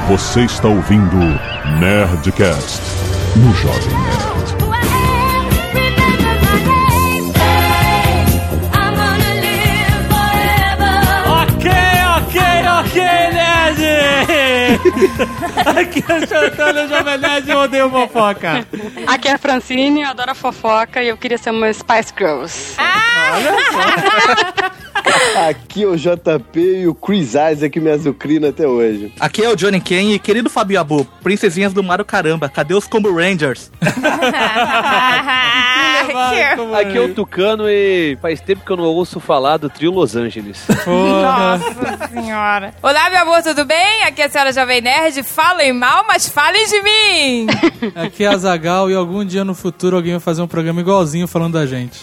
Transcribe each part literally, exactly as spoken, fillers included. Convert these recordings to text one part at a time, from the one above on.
Você está ouvindo Nerdcast no Jovem Nerd. Ok, ok, ok, Nerd! Aqui é o Chantando Jovem Nerd e eu odeio fofoca. Aqui é a Francine, eu adoro a fofoca e eu queria ser uma Spice Girls. Aqui é o J P e o Chris Isaac me azucrina até hoje. Aqui é o Johnny Ken e querido Fabio Abu, princesinhas do Mario Caramba, cadê os Combo Rangers? Aqui é o Tucano e faz tempo que eu não ouço falar do trio Los Angeles. Nossa senhora. Olá, meu amor, tudo bem? Aqui é a senhora Jovem Nerd. Falem mal, mas falem de mim. Aqui é a Azaghal e algum dia no futuro alguém vai fazer um programa igualzinho falando da gente.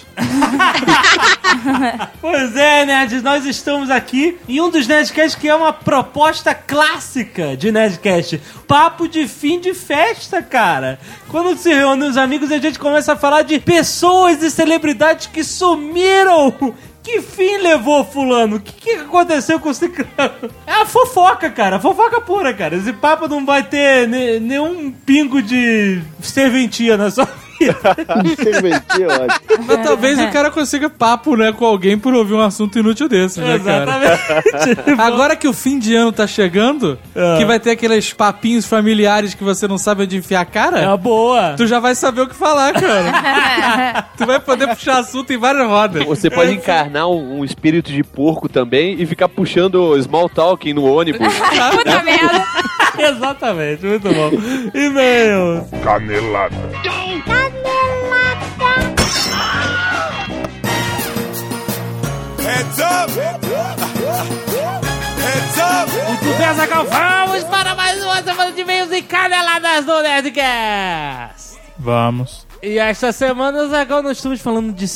Pois é, nerds, nós estamos aqui em um dos Nerdcasts que é uma proposta clássica de Nerdcast. Papo de fim de festa, cara. Quando se reúne os amigos e a gente começa a falar de pessoas e celebridades que sumiram. Que fim levou fulano? O que, que aconteceu com o ciclano? É a fofoca, cara. Fofoca pura, cara. Esse papo não vai ter ne- nenhum pingo de serventia na sua vida. Serventia, ótimo. Mas talvez o cara consiga papo, né, com alguém por ouvir um assunto inútil desse, né, cara? Exatamente. Agora que o fim de ano tá chegando, É. que vai ter aqueles papinhos familiares que você não sabe onde enfiar a cara, É uma boa. tu já vai saber o que falar, cara. Tu vai poder puxar assunto em várias rodas. Você pode encarnar um, um espírito de porco também e ficar puxando small talking no ônibus. Puta merda. Exatamente, muito bom. E-mail. Canelada. Heads up! Heads up! Muito bem, Azaghal, vamos para mais uma semana de e-mails e caneladas do Nerdcast. Vamos. E esta semana, Azaghal, nós estamos falando de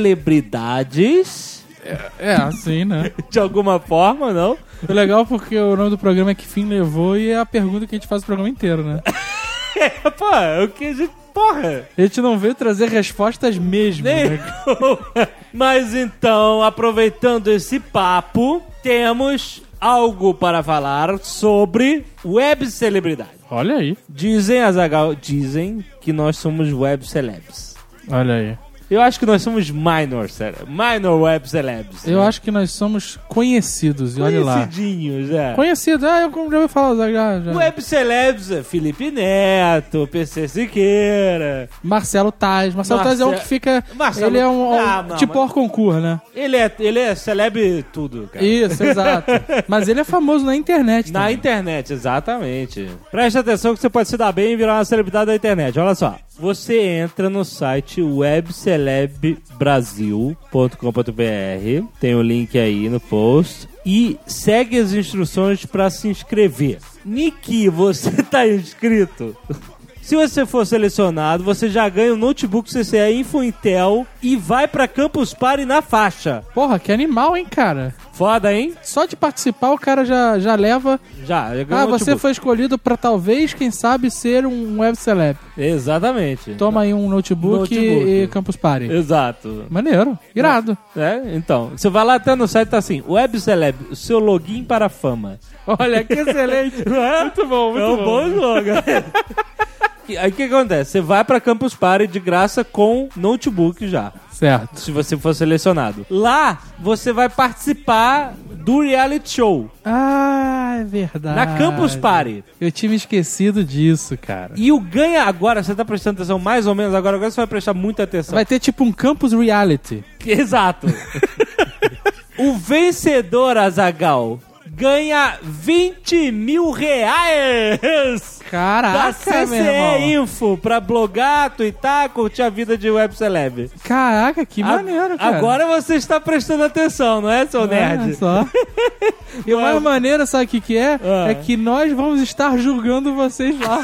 celebridades. É, assim, né? De alguma forma, não? É legal porque o nome do programa é Que Fim Levou e é a pergunta que a gente faz o programa inteiro, né? É, pô, é o que a gente... Porra! A gente não veio trazer respostas mesmo, né? Mas então, aproveitando esse papo, temos algo para falar sobre web celebridade. Olha aí, Dizem, Azaghal, dizem que nós somos web celebs. olha aí. Eu acho que nós somos minor, cele- minor web celebs. Eu né? acho que nós somos conhecidos, e olha lá. Conhecidinhos, é. Conhecido, ah, eu já ouvi falar, já, já. Web celebs, é Felipe Neto, P C Siqueira. Marcelo Taz. Marcelo Marce- Taz é um que fica... Marcelo- Ele é um, um Ah, não, tipo mas- Orconcourt, né? Ele é, ele é celebre tudo, cara. Isso, exato. Mas ele é famoso na internet Na também. internet, exatamente. Preste atenção que você pode se dar bem e virar uma celebridade da internet. Olha só. Você entra no site web celeb brasil ponto com ponto b r, tem o link aí no post, e segue as instruções para se inscrever. Niki, você tá inscrito? Se você for selecionado, você já ganha um notebook C C E Infointel e vai pra Campus Party na faixa. Porra, que animal, hein, cara? Foda, hein? Só de participar o cara já, já leva... Já, já ganhou Ah, um você notebook. foi escolhido pra talvez, quem sabe, ser um web celeb. Exatamente. Toma aí um notebook, Notebook. e Campus Party. Exato. Maneiro, irado. É, então, você vai lá até no site, tá assim, Web Celeb, o seu login para a fama. Olha, que excelente. Não é? Muito bom, muito É um bom. bom slogan. E aí o que acontece? Você vai pra Campus Party de graça com notebook já, Certo. se você for selecionado. Lá, você vai participar do reality show, Ah, é verdade. na Campus Party. Eu tinha me esquecido disso, cara. E o ganha agora, você tá prestando atenção mais ou menos agora, agora você vai prestar muita atenção. Vai ter tipo um campus reality. Exato. O vencedor, Azaghal, ganha vinte mil reais da Caraca, C C meu irmão. E Info pra blogar, twittar, curtir a vida de web celeb. Caraca, que A- maneiro, cara. Agora você está prestando atenção, não é, seu nerd? Olha só. E a mais maneira, sabe o que que é? Ah. É que nós vamos estar julgando vocês lá.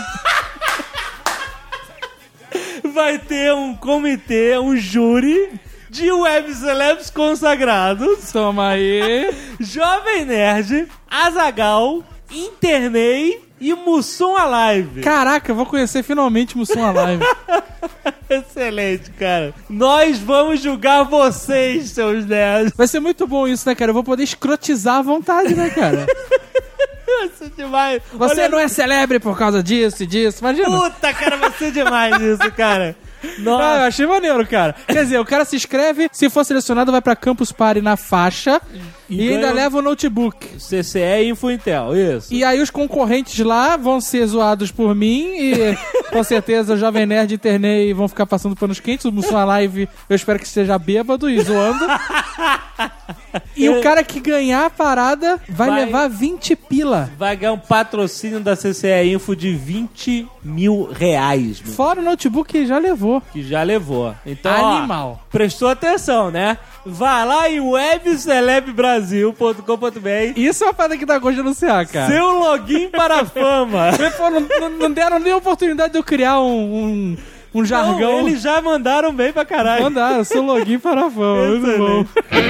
Vai ter um comitê, um júri de web celebs consagrados. Toma aí. Jovem Nerd, Azaghal, Internei e Mussum Alive. Caraca, eu vou conhecer finalmente Mussum Alive. Excelente, cara. Nós vamos julgar vocês, seus nerds. Vai ser muito bom isso, né, cara? Eu vou poder escrotizar à vontade, né, cara? Vai ser demais. Você Olha, não é celebre por causa disso e disso, imagina. Puta, cara, vai ser demais isso, cara. Nossa. Ah, eu achei maneiro, cara. Quer dizer, o cara se inscreve, se for selecionado, vai pra Campus Party na faixa e, E ainda ganha- leva o notebook. C C E e Infointel, isso. E aí os concorrentes lá vão ser zoados por mim e com certeza o Jovem Nerd e Internei vão ficar passando panos quentes. O sua live eu espero que esteja bêbado e zoando. E o cara que ganhar a parada vai, Vai- levar vinte pila. Vai ganhar um patrocínio da C C E Info de vinte mil reais, meu, Fora o notebook que já levou. que já levou. Então, ó, Animal. prestou atenção, né? Vai lá em web celeb brasil ponto com ponto b r. Isso é uma parada que dá gosto de anunciar, cara. Seu login para a fama. Pô, não, não- não deram nem a oportunidade de eu criar um, um, um jargão. Não, eles já mandaram bem pra caralho. Mandaram, seu login para a fama. Muito bom.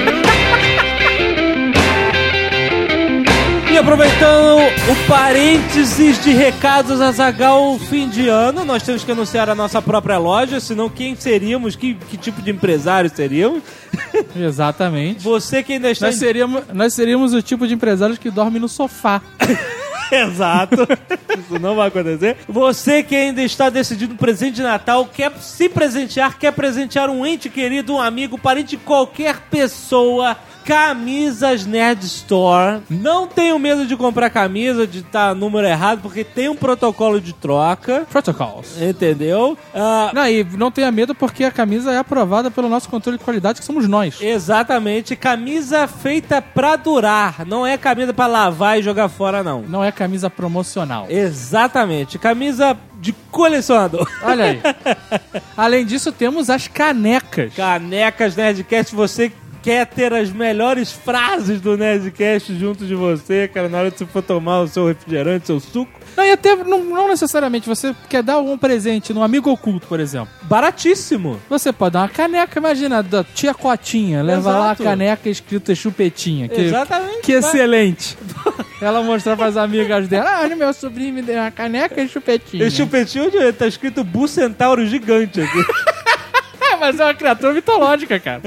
E aproveitando o parênteses de recados Azaghal fim de ano, nós temos que anunciar a nossa própria loja, senão quem seríamos, que, que tipo de empresário seríamos? Exatamente. Você que ainda está... Nós seríamos, nós seríamos o tipo de empresários que dorme no sofá. Exato. Isso não vai acontecer. Você que ainda está decidindo um presente de Natal, quer se presentear, quer presentear um ente querido, um amigo, parente, qualquer pessoa... Camisas Nerd Store. Não tenho medo de comprar camisa, de estar número errado, porque tem um protocolo de troca. Protocols. Entendeu? Ah, Não, e não tenha medo porque a camisa é aprovada pelo nosso controle de qualidade, que somos nós. exatamente. Camisa feita pra durar. Não é camisa pra lavar e jogar fora, não. Não é camisa promocional. Exatamente. Camisa de colecionador. Olha aí. Além disso, temos as canecas. Canecas Nerdcast, você quer ter as melhores frases do Nerdcast junto de você, cara, na hora que você for tomar o seu refrigerante, seu suco. Não, e até não, não necessariamente você quer dar algum presente num amigo oculto, por exemplo. Baratíssimo. Você pode dar uma caneca, imagina, da tia Cotinha. Leva lá a Exato. caneca escrita chupetinha. Que, Exatamente. Que excelente. Ela mostrar pras amigas dela, ah, olha, meu sobrinho me deu uma caneca e chupetinha. Esse chupetinho onde tá escrito Bucentauro gigante aqui. É, mas é uma criatura mitológica, cara.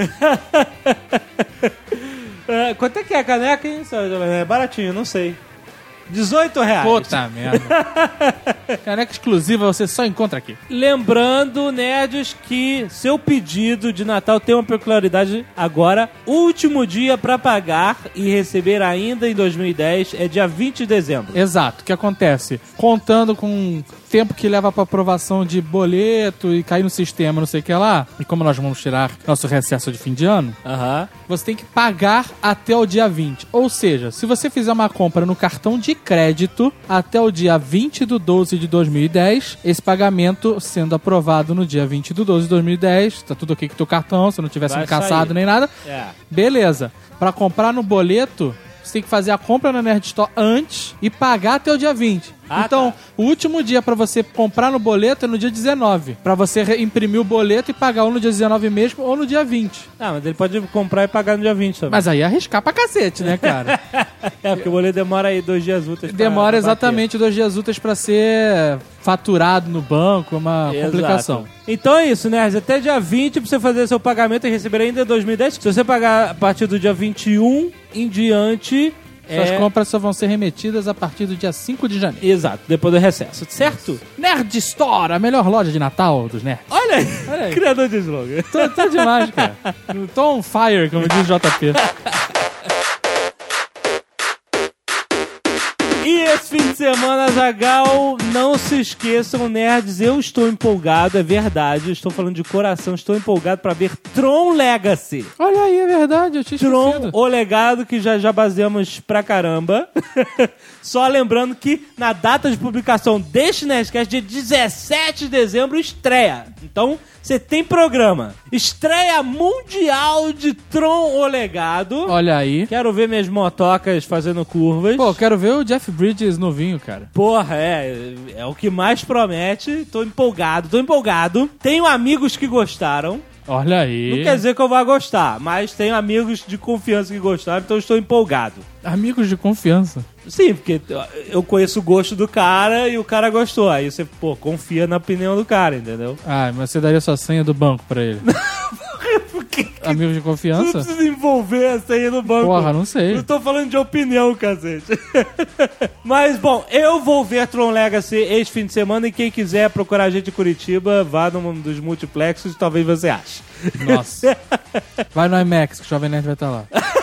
É, quanto é que é a caneca, hein? É baratinho, não sei. dezoito reais. Puta merda. Caneca exclusiva você só encontra aqui. Lembrando, nerds, que seu pedido de Natal tem uma peculiaridade agora. Último dia pra pagar e receber ainda em dois mil e dez é dia vinte de dezembro. Exato. O que acontece? Contando com o tempo que leva pra aprovação de boleto e cair no sistema, não sei o que lá, e como nós vamos tirar nosso recesso de fim de ano, Aham. você tem que pagar até o dia vinte. Ou seja, se você fizer uma compra no cartão de crédito até o dia vinte de doze de dois mil e dez, esse pagamento sendo aprovado no dia vinte de doze de dois mil e dez, tá tudo ok com o teu cartão, se não tiver Vai sido caçado sair. nem nada, É. beleza. Pra comprar no boleto, você tem que fazer a compra na Nerd Store antes e pagar até o dia vinte. Ah, então, tá. o último dia pra você comprar no boleto é no dia dezenove. Pra você re- imprimir o boleto e pagar ou no dia dezenove mesmo ou no dia vinte. Ah, mas ele pode comprar e pagar no dia vinte também. Mas aí é arriscar pra cacete, né, cara? É, porque o boleto demora aí dois dias úteis pra- Demora pra bater. exatamente dois dias úteis pra ser faturado no banco, é uma Exato. complicação. Então é isso, nerds. Até dia vinte pra você fazer seu pagamento e receber ainda em dois mil e dez. Se você pagar a partir do dia vinte e um em diante... Suas é... compras só vão ser remetidas a partir do dia cinco de janeiro. Exato, depois do recesso, certo? Nerd Store, a melhor loja de Natal dos nerds. Olha aí, Olha aí. criador de slogan. Tô, tô demais, cara. Tô on fire, como diz o J P. E esse fim de semana, Azaghal, não se esqueçam, nerds, eu estou empolgado, é verdade, eu estou falando de coração, estou empolgado pra ver Tron Legacy. Olha aí, é verdade, eu tinha Tron, esquecido. o legado, que já, já baseamos pra caramba. Só lembrando que na data de publicação deste Nerdcast, dia dezessete de dezembro, estreia. Então, você tem programa. Estreia mundial de Tron, o legado. Olha aí. Quero ver minhas motocas fazendo curvas. Pô, quero ver o Jeff Bridges novinho, cara. Porra, é, é o que mais promete. Tô empolgado, tô empolgado. Tenho amigos que gostaram. Olha aí. Não quer dizer que eu vá gostar, mas tenho amigos de confiança que gostaram, então eu estou empolgado. Amigos de confiança. Sim, porque eu conheço o gosto do cara e o cara gostou. Aí você, pô, confia na opinião do cara, entendeu? Ah, mas você daria sua senha do banco pra ele. Porque, amigos de Você não confiança? precisa envolver essa aí no banco. Porra, não sei. Não tô falando de opinião, cacete. Mas, bom, eu vou ver Tron Legacy este fim de semana e quem quiser procurar a gente em Curitiba, vá num dos multiplexos, talvez você ache. Nossa. Vai no IMAX, que o Jovem Nerd vai estar lá.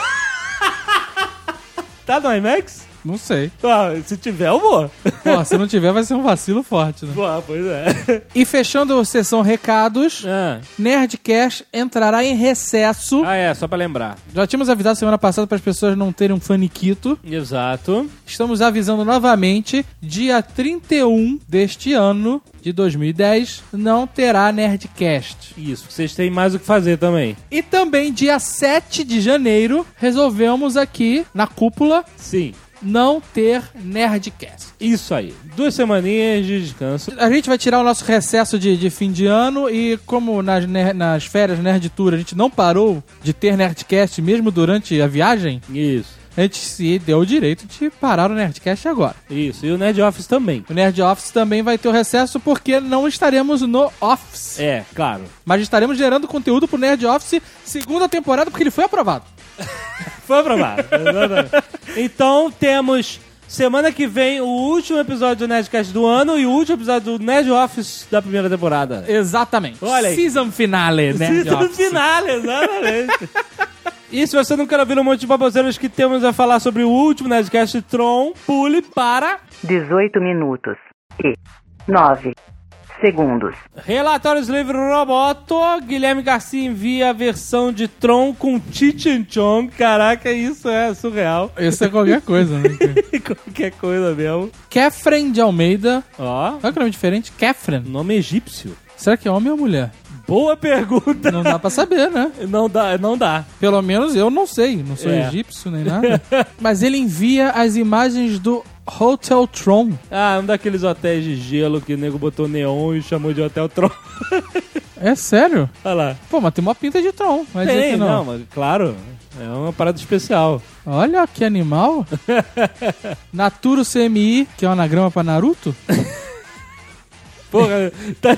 Tá no IMAX? Não sei. Ah, se tiver, eu vou. Pô, se não tiver, vai ser um vacilo forte, né? Pô, pois é. E fechando a sessão recados, Ah. Nerdcast entrará em recesso. ah, é, só pra lembrar. Já tínhamos avisado semana passada para as pessoas não terem um faniquito. Exato. Estamos avisando novamente, dia trinta e um deste ano, de dois mil e dez, não terá Nerdcast. Isso, vocês têm mais o que fazer também. E também, dia sete de janeiro, resolvemos aqui, na cúpula, Sim, não ter Nerdcast. isso aí. Duas semaninhas de descanso. A gente vai tirar o nosso recesso de, de fim de ano e como nas, ner- nas férias Nerd Tour a gente não parou de ter Nerdcast mesmo durante a viagem, Isso, a gente se deu o direito de parar o Nerdcast agora. isso. E o Nerd Office também. O Nerd Office também vai ter o recesso porque não estaremos no Office, É, claro. mas estaremos gerando conteúdo pro Nerd Office segunda temporada porque ele foi aprovado. Foi aprovado. Exatamente. Então temos semana que vem o último episódio do Nerdcast do ano e o último episódio do Nerd Office da primeira temporada. Exatamente. Olha aí. Season finale, Nerd Season Office. final, exatamente. E se você não quer ouvir um monte de baboseiras que temos a falar sobre o último Nerdcast Tron, pule para dezoito minutos e nove segundos. Relatórios Livre Roboto. Guilherme Garcia envia a versão de Tron com Cheech and Chong. Caraca, isso é surreal. Isso é qualquer coisa, né? Qualquer coisa mesmo. Catherine de Almeida. Ó, Olha que nome diferente. Catherine. nome egípcio. Será que é homem ou mulher? Boa pergunta. Não dá pra saber, né? Não dá, não dá. Pelo menos eu não sei. Não sou É. egípcio nem nada. Mas ele envia as imagens do Hotel Tron. Ah, um daqueles hotéis de gelo que o nego botou neon e chamou de Hotel Tron. É sério? Olha lá. Pô, mas tem uma pinta de Tron. Vai dizer Tem, que não. não. mas claro. É uma parada especial. Olha que animal. Naturo C M I, que é um anagrama pra Naruto. Porra, tá...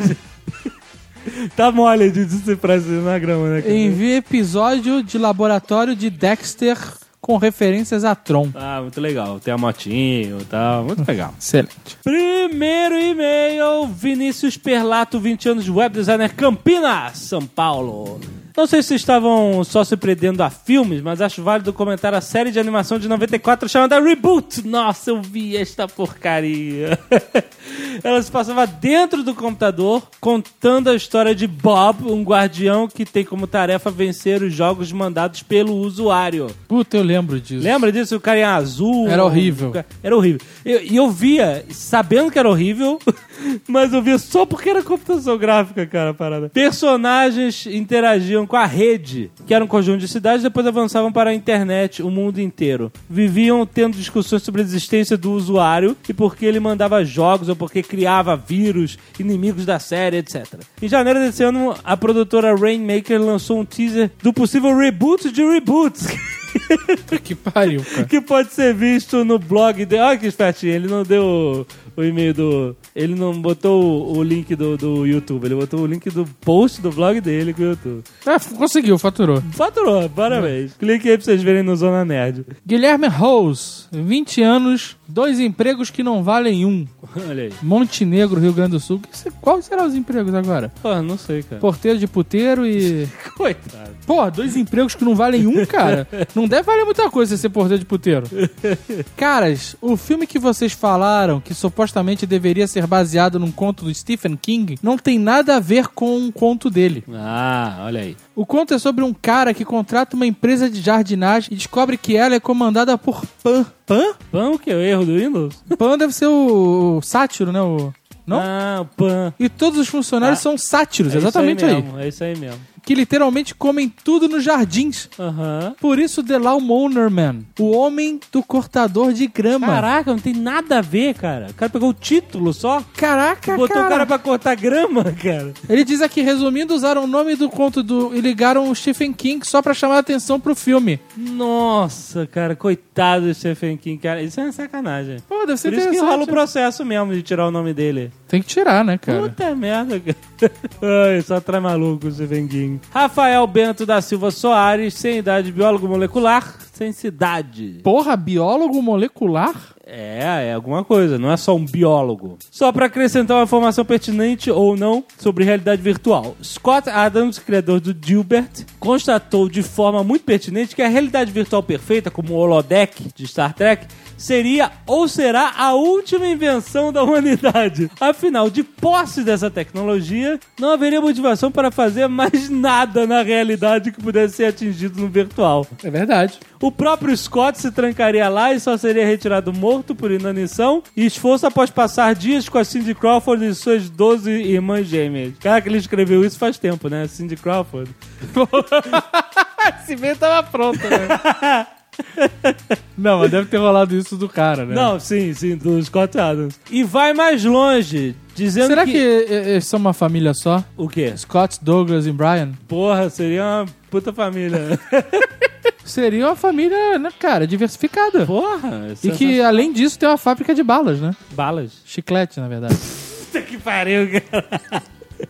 tá mole de decifrar esse anagrama, né? cara? Envia episódio de laboratório de Dexter com referências a Tron. Ah, muito legal. Tem a motinho e tal. Muito legal. Excelente. Primeiro e-mail, Vinícius Perlato, vinte anos, web designer, Campinas, São Paulo. Não sei se estavam só se prendendo a filmes, mas acho válido comentar a série de animação de noventa e quatro chamada Reboot. Nossa, eu vi esta porcaria. Ela se passava dentro do computador, contando a história de Bob, um guardião que tem como tarefa vencer os jogos mandados pelo usuário. Puta, eu lembro disso. Lembra disso? O carinha azul. Era horrível. Era horrível. E eu, eu via, sabendo que era horrível, mas eu via só porque era computação gráfica, cara, a parada. Personagens interagiam com a rede, que era um conjunto de cidades, depois avançavam para a internet, o mundo inteiro. Viviam tendo discussões sobre a existência do usuário e por que ele mandava jogos ou porque criava vírus, inimigos da série, etcétera. Em janeiro desse ano, a produtora Rainmaker lançou um teaser do possível reboot de reboots. Que pariu, cara. Que pode ser visto no blog dele. Olha que espertinho, ele não deu o, o e-mail do... Ele não botou o, o link do, do YouTube, ele botou o link do post do blog dele com o YouTube. Ah, conseguiu, faturou. Faturou, parabéns. Clique aí pra vocês verem no Zona Nerd. Guilherme Rose, vinte anos, dois empregos que não valem um. Olha aí. Montenegro, Rio Grande do Sul. Qual serão os empregos agora? Pô, não sei, cara. Porteiro de puteiro e... Coitado. Pô, dois empregos que não valem um, cara. Não deve valer muita coisa você ser porteiro de puteiro. Caras, o filme que vocês falaram, que supostamente deveria ser baseado num conto do Stephen King, não tem nada a ver com um conto dele. Ah, olha aí. O conto é sobre um cara que contrata uma empresa de jardinagem e descobre que ela é comandada por Pan. Pan? Pan o que? O erro do Windows? Pan deve ser o, o sátiro, né? O... Não? Ah, o Pan. E todos os funcionários Ah. são sátiros, É exatamente isso aí. aí. Mesmo, é isso aí mesmo. Que literalmente comem tudo nos jardins. Aham. Por isso, The Lawnmower Man, o homem do cortador de grama. Caraca, não tem nada a ver, cara. O cara pegou o título só. Caraca, Botou cara. o cara pra cortar grama, cara. Ele diz aqui, resumindo, usaram o nome do conto do e ligaram o Stephen King só pra chamar a atenção pro filme. Nossa, cara, coitado do Stephen King, cara. Isso é uma sacanagem. Pô, deve ser Por isso que interessante. rola o processo mesmo de tirar o nome dele. Tem que tirar, né, cara? Puta merda, cara. Ai, só traz maluco o Stephen King. Sim. Rafael Bento da Silva Soares, sem idade, biólogo molecular, sem cidade. Porra, biólogo molecular? É, é alguma coisa, não é só um biólogo. Só para acrescentar uma informação pertinente ou não sobre realidade virtual. Scott Adams, criador do Dilbert, constatou de forma muito pertinente que a realidade virtual perfeita, como o holodeck de Star Trek, seria ou será a última invenção da humanidade. Afinal, de posse dessa tecnologia, não haveria motivação para fazer mais nada na realidade que pudesse ser atingido no virtual. É verdade. O próprio Scott se trancaria lá e só seria retirado morto por inanição e esforço após passar dias com a Cindy Crawford e suas doze irmãs gêmeas. Cara, que ele escreveu isso faz tempo, né? Cindy Crawford. Esse meio tava pronto, né? Não, mas deve ter rolado isso do cara, né? Não, sim, sim, do Scott Adams. E vai mais longe, dizendo Será que... que eles são uma família só? O quê? Scott, Douglas e Brian? Porra, seria uma puta família. Seria uma família, né, cara, diversificada. Porra. E que, além disso, tem uma fábrica de balas, né? Balas? Chiclete, na verdade. Puta que pariu, cara.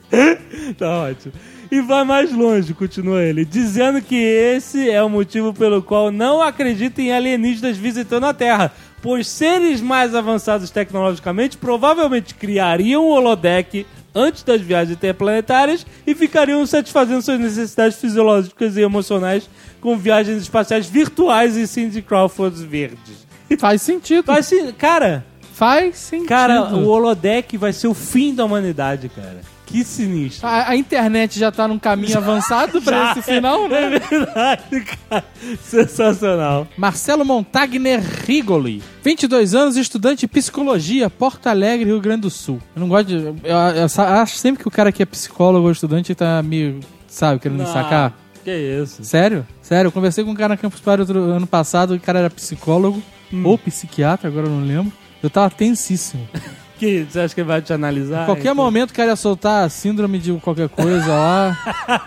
Tá ótimo. E vai mais longe, continua ele, dizendo que esse é o motivo pelo qual não acredita em alienígenas visitando a Terra, pois seres mais avançados tecnologicamente provavelmente criariam um holodeck antes das viagens interplanetárias e ficariam satisfazendo suas necessidades fisiológicas e emocionais com viagens espaciais virtuais e Cindy Crawfords verdes. Faz sentido. Faz sim, cara. Faz sentido. Cara, o holodeck vai ser o fim da humanidade, cara. Que sinistro. A, a internet já tá num caminho avançado pra esse final, né? É verdade, cara. Sensacional. Marcelo Montagner Rigoli, vinte e dois anos, estudante de psicologia, Porto Alegre, Rio Grande do Sul. Eu não gosto de... Eu, eu, eu acho sempre que o cara que é psicólogo ou estudante tá meio, sabe, querendo me sacar. Que isso? Sério? Sério, eu conversei com um cara na Campus Party outro ano passado, o cara era psicólogo hum. ou psiquiatra, agora eu não lembro. Eu tava tensíssimo. Que você acha que ele vai te analisar? Em qualquer então? momento o cara ia soltar a síndrome de qualquer coisa lá.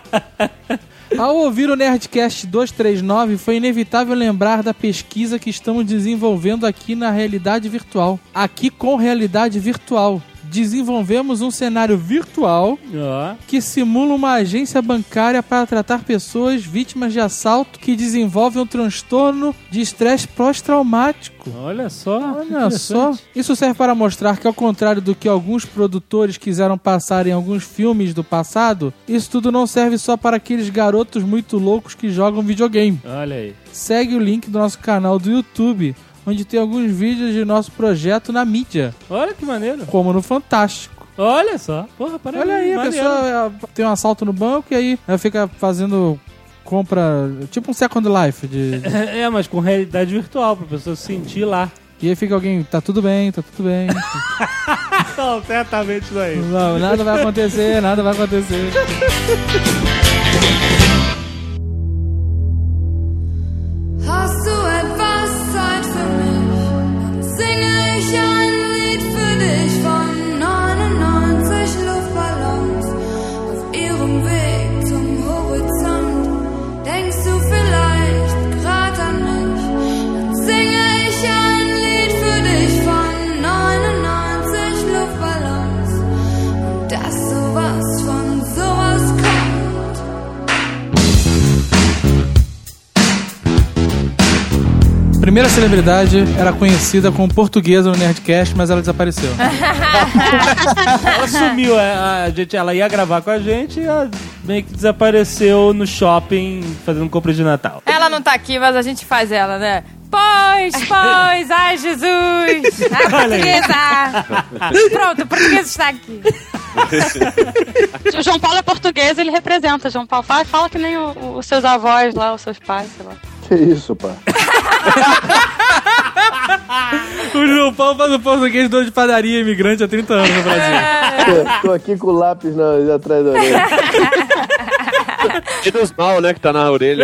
Ao ouvir o Nerdcast duzentos e trinta e nove, foi inevitável lembrar da pesquisa que estamos desenvolvendo aqui na realidade virtual. Aqui com realidade virtual. Desenvolvemos um cenário virtual oh. que simula uma agência bancária para tratar pessoas vítimas de assalto que desenvolvem um transtorno de estresse pós-traumático. Olha só. Olha só. Isso serve para mostrar que, ao contrário do que alguns produtores quiseram passar em alguns filmes do passado, isso tudo não serve só para aqueles garotos muito loucos que jogam videogame. Olha aí. Segue o link do nosso canal do YouTube, onde tem alguns vídeos de nosso projeto na mídia. Olha que maneiro. Como no Fantástico. Olha só. Porra, parece Olha aí, maneiro. A pessoa tem um assalto no banco e aí ela fica fazendo compra, tipo um Second Life. De... É, mas com realidade virtual, pra pessoa sentir lá. E aí fica alguém, tá tudo bem, tá tudo bem. Não, certamente não é isso. Não, nada vai acontecer, nada vai acontecer. Hast du etwas Zeit für mich? Singe ich ein Lied für dich von neunundneunzig Luftballons auf ihrem Weg zum Horizont. Denkst du vielleicht grad an mich? Dann singe ich ein Lied für dich von neunundneunzig Luftballons und dass sowas von sowas kommt. A primeira celebridade era conhecida como portuguesa no Nerdcast, mas ela desapareceu. Ela sumiu, a, a gente, ela ia gravar com a gente e ela meio que desapareceu no shopping fazendo compra de Natal. Ela não tá aqui, mas a gente faz ela, né? Pois, pois, ai Jesus! A portuguesa! Pronto, o português está aqui. O João Paulo é português, ele representa. João Paulo fala, fala que nem o, os seus avós lá, os seus pais, sei lá. Que isso, pá? O João Paulo faz o português dono de padaria imigrante há trinta anos no Brasil. É, tô aqui com o lápis na, atrás da orelha. E dos mal, né, que tá na orelha.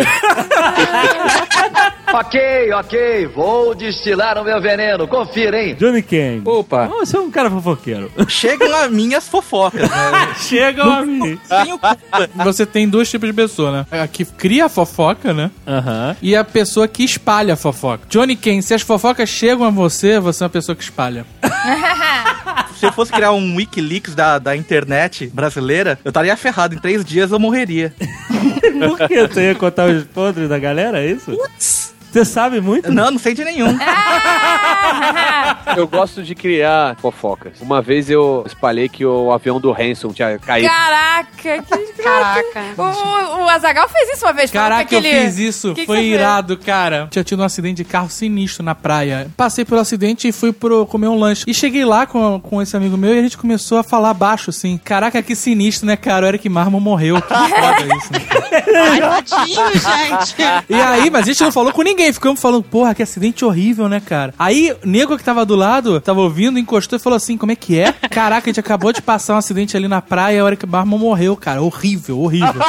Ok, ok, vou destilar o meu veneno, confira, hein? Johnny Kane. Opa. Oh, você é um cara fofoqueiro. Chegam a minhas fofocas, né? Chegam a mim. Você tem dois tipos de pessoa, né? A que cria a fofoca, né? Aham. E a pessoa que espalha a fofoca. Johnny Kane, se as fofocas chegam a você, você é uma pessoa que espalha. Se eu fosse criar um Wikileaks da, da internet brasileira, eu estaria ferrado. Em três dias eu morreria. Por quê? Você ia contar os podres da galera, é isso? Putz. Você sabe muito? Não, não sei de nenhum. Eu gosto de criar fofocas. Uma vez eu espalhei que o avião do Hanson tinha caído. Caraca, que... Caraca. O, o, o Azaghal fez isso uma vez. Caraca, aquele... eu fiz isso. Que que foi você irado, fez? Cara. Tinha tido um acidente de carro sinistro na praia. Passei pelo acidente e fui pro comer um lanche. E cheguei lá com, com esse amigo meu e a gente começou a falar baixo, assim. Caraca, que sinistro, né, cara? O Eric Marmon morreu. Que foda isso, né? Ai, tadinho, gente. E aí, mas a gente não falou com ninguém. Ficamos falando, porra, que acidente horrível, né, cara? Aí, o nego que tava do lado, tava ouvindo, encostou e falou assim, como é que é? Caraca, a gente acabou de passar um acidente ali na praia e o Eric Marmon morreu, cara. Horrível, horrível.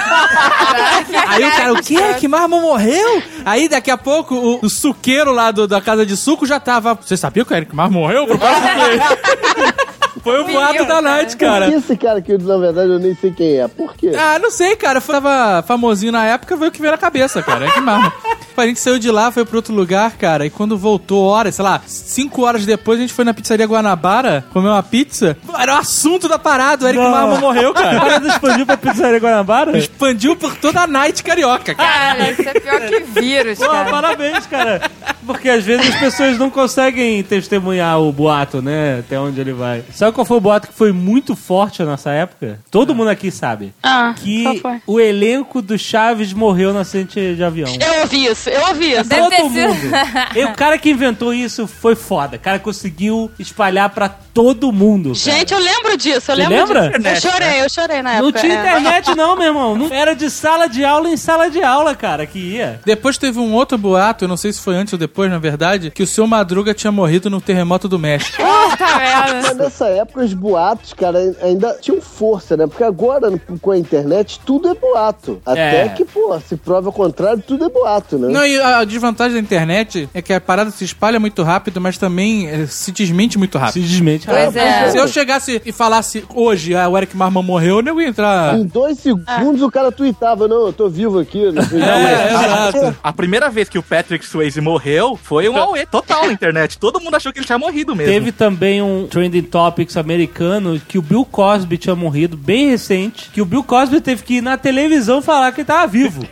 Aí o cara, o quê? Eric Marmon morreu? Aí, daqui a pouco, o, o suqueiro lá do, da casa de suco já tava... Você sabia que o Eric Marmon morreu? Foi o boato da Night, cara. Por que esse cara que, na verdade, eu nem sei quem é? Por quê? Ah, não sei, cara. Foi, tava famosinho na época, veio o que veio na cabeça, cara. É que marma. A gente saiu de lá, foi pro outro lugar, cara, e quando voltou, horas, sei lá, cinco horas depois, a gente foi na pizzaria Guanabara, comer uma pizza. Era o assunto da parada, o Eric Marmon morreu, cara. A parada expandiu pra pizzaria Guanabara? Expandiu por toda a Night carioca, cara. Cara, isso é pior que vírus, Pô, cara. parabéns, cara. Porque às vezes as pessoas não conseguem testemunhar o boato, né? Até onde ele vai. Sabe qual foi o boato que foi muito forte na nossa época? Todo mundo aqui sabe. Ah, que qual foi? o elenco do Chaves morreu no acidente de avião. Eu ouvi isso, eu ouvi isso. Deve Todo ter mundo. sido. E o cara que inventou isso foi foda. O cara conseguiu espalhar pra todo mundo. Cara. Gente, eu lembro disso, eu Você lembro lembra? disso. Eu chorei, eu chorei na época. Não tinha é. internet não, meu irmão. Não era de sala de aula em sala de aula, cara, que ia. Depois teve um outro boato, eu não sei se foi antes ou depois, na verdade, que o seu Madruga tinha morrido no terremoto do México. Puta merda. Mas nessa época os boatos, cara, ainda tinham força, né? Porque agora, com a internet, tudo é boato. Até É. que, pô, se prova o contrário, tudo é boato, né? Não, e a desvantagem da internet é que a parada se espalha muito rápido, mas também eh, se desmente muito rápido. Se desmente. Pois é. Se eu chegasse e falasse hoje, ah, o Eric Marmon morreu, eu não ia entrar... Em dois segundos o cara tweetava, não, eu tô vivo aqui. Não sei É, exato. A primeira vez que o Patrick Swayze morreu foi um auê total na internet. Todo mundo achou que ele tinha morrido mesmo. Teve também um Trending Topics americano que o Bill Cosby tinha morrido, bem recente, que o Bill Cosby teve que ir na televisão falar que ele tava vivo.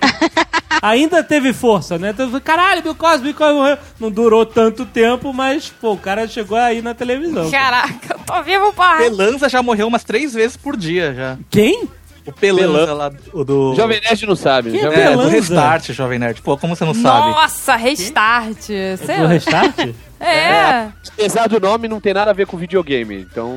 Ainda teve força, né? Então, caralho, Bill Cosby, Bill Cosby morreu. Não durou tanto tempo, mas, pô, o cara chegou aí na televisão. Caraca, eu tô vivo, pai. Pelanza já morreu umas três vezes por dia já. Quem? O Pelanza Pelan- lá do... do... Jovem Nerd não sabe. Quem é Jovem É, Nerd- do Pelanza? Restart, Jovem Nerd. Pô, como você não sabe? Nossa, restart. Sei Do lá. Restart? É. Apesar do nome, não tem nada a ver com videogame. Então,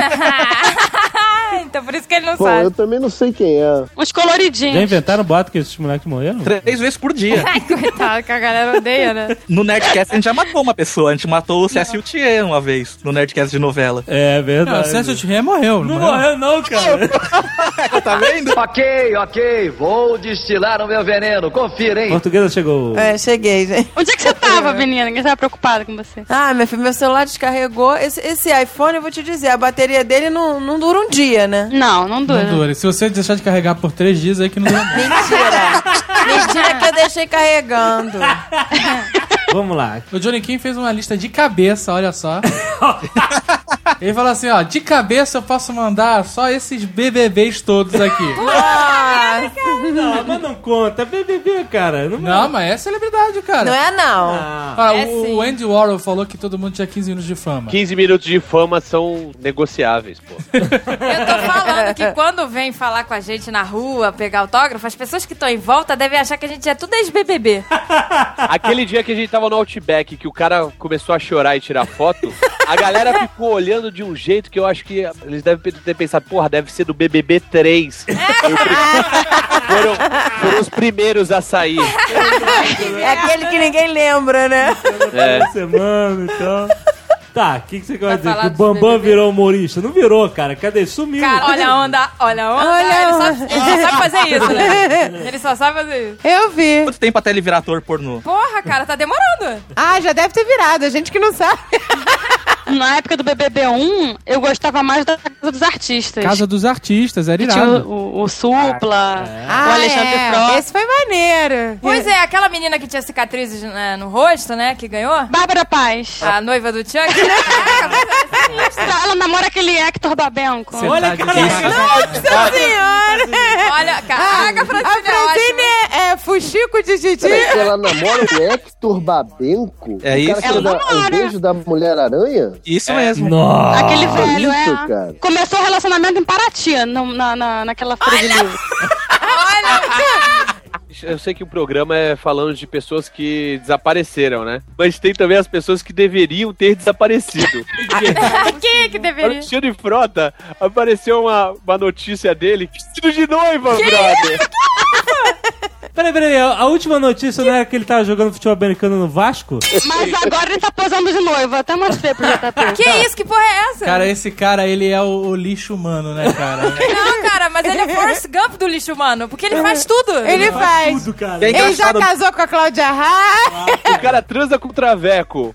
Então por isso que ele não Pô, sabe. eu também não sei quem é. Uns coloridinhos. Já inventaram o boato que esses moleques morreram? Três vezes por dia. Ai, coitado, que a galera odeia, né? No Nerdcast a gente já matou uma pessoa. A gente matou o Cécio Thier uma vez, no Nerdcast de novela. É Não, verdade. o César Thierry morreu. Não morreu? morreu não, cara. Tá vendo? Ok, ok, vou destilar o meu veneno, confira, hein? Portuguesa chegou. É, cheguei, gente. Onde é que você tava, menina? Ninguém tava preocupada com você. Ah, meu filho, meu celular descarregou. Esse, esse iPhone, eu vou te dizer, a bateria dele não, não dura um dia, né? Não, não dura. Não dura. Se você deixar de carregar por três dias, aí que não dura mais. Mentira. Mentira que eu deixei carregando. Vamos lá. O Johnny Kim fez uma lista de cabeça, olha só. Ele falou assim, ó, de cabeça eu posso mandar só esses B B Bs todos aqui. Ah, Não, mas não conta. B B B, cara. Não, Não, mas é celebridade, cara. não é, não. Ah, Ah, É o, sim. o Andy Warhol falou que todo mundo tinha quinze minutos de fama. quinze minutos de fama são negociáveis, pô. Eu tô falando que quando vem falar com a gente na rua, pegar autógrafo, as pessoas que estão em volta devem achar que a gente é tudo ex-B B B. Aquele dia que a gente tava no Outback, que o cara começou a chorar e tirar foto, a galera ficou olhando de um jeito que eu acho que eles devem ter pensado, porra, deve ser do B B B três. foram, foram os primeiros a sair. É aquele que ninguém lembra, né? É. semana e tal. Tá, o que, que você quer Vai dizer? falar Que o dos Bambam B B B? virou humorista? Não virou, cara. Cadê? Sumiu. Cara, olha a onda, olha a onda. Olha a ele, só, onda. ele só sabe fazer isso, né? Ele só sabe fazer isso. Eu vi. Quanto tempo até ele virar ator pornô? Porra, cara, tá demorando. Ah, já deve ter virado, a gente que não sabe. Na época do B B B um, eu gostava mais da Casa dos Artistas. Casa dos Artistas, era Que tinha irado. o, o Supla, Ah, o Alexandre é. Frota. Esse foi maneiro. Pois é, aquela menina que tinha cicatrizes né, no rosto, né? Que ganhou? Bárbara Paz. A noiva do Chuck. Ela namora aquele Hector Babenco. Olha, cara. Nossa senhora! Olha, caraca, A Francine, é Francine é, é fuxico de Titi. Peraí, ela namora o Hector Babenco? É o isso. cara que Ela dá namora. o beijo da Mulher-Aranha? Isso mesmo. Nossa. Aquele velho, isso, é. cara. Começou o relacionamento em Paraty, no- na, na, naquela feira de livro. Eu sei que o programa é falando de pessoas que desapareceram, né? Mas tem também as pessoas que deveriam ter desaparecido. Quem é que deveria? Alexandre Frota, apareceu uma, uma notícia dele, vestido de noiva, brother! Peraí, peraí, a, a última notícia não era que ele tava jogando futebol americano no Vasco? Mas agora ele tá posando de noiva. Até mostrei pro J P. Que isso? Que porra é essa? Cara, esse cara, ele é o, o lixo humano, né, cara? Não, cara, mas ele é Forrest Gump do lixo humano, porque ele faz tudo. Ele faz. Tudo, cara. É Ele já engraçado, casou com a Cláudia Raia. o cara transa com o Traveco.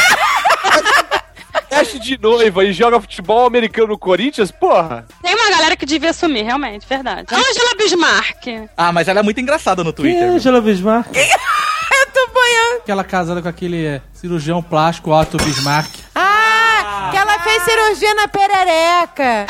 Veste de noiva e joga futebol americano no Corinthians, porra! Tem uma galera que devia sumir, realmente, verdade. Angela Bismarck. Ah, mas ela é muito engraçada no Quem é Twitter. Angela Bismarck? Eu tô boiando. Aquela casada com aquele é, cirurgião plástico, Otto Bismarck. Ah, que ela fez cirurgia na perereca.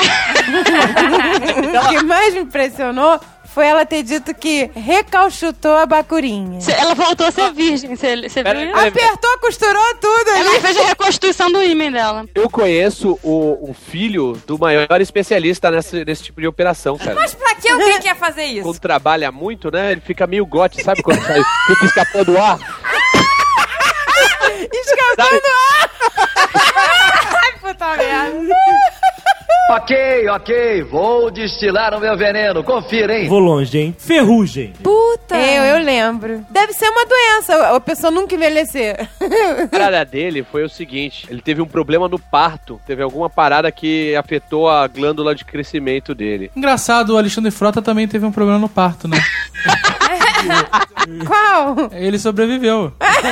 O que mais me impressionou foi ela ter dito que recalchutou a bacurinha. Cê- Ela voltou a ser virgem, você viu Pera- isso? pera- Apertou, costurou tudo Ela ali. fez a reconstituição do ímã dela. Eu conheço o, o filho do maior especialista nesse, nesse tipo de operação, cara. Mas pra que alguém quer fazer isso? Quando trabalha muito, né? Ele fica meio gote, sabe quando sai, fica escapando o ar? Escapando ar. Ai, puta merda. Ok, ok, vou destilar o meu veneno, confira, hein? Vou longe, hein? Ferrugem. Puta. Eu, eu lembro. Deve ser uma doença, a pessoa nunca envelhecer. A parada dele foi o seguinte, ele teve um problema no parto, teve alguma parada que afetou a glândula de crescimento dele. Engraçado, o Alexandre Frota também teve um problema no parto, né? Qual? Ele sobreviveu.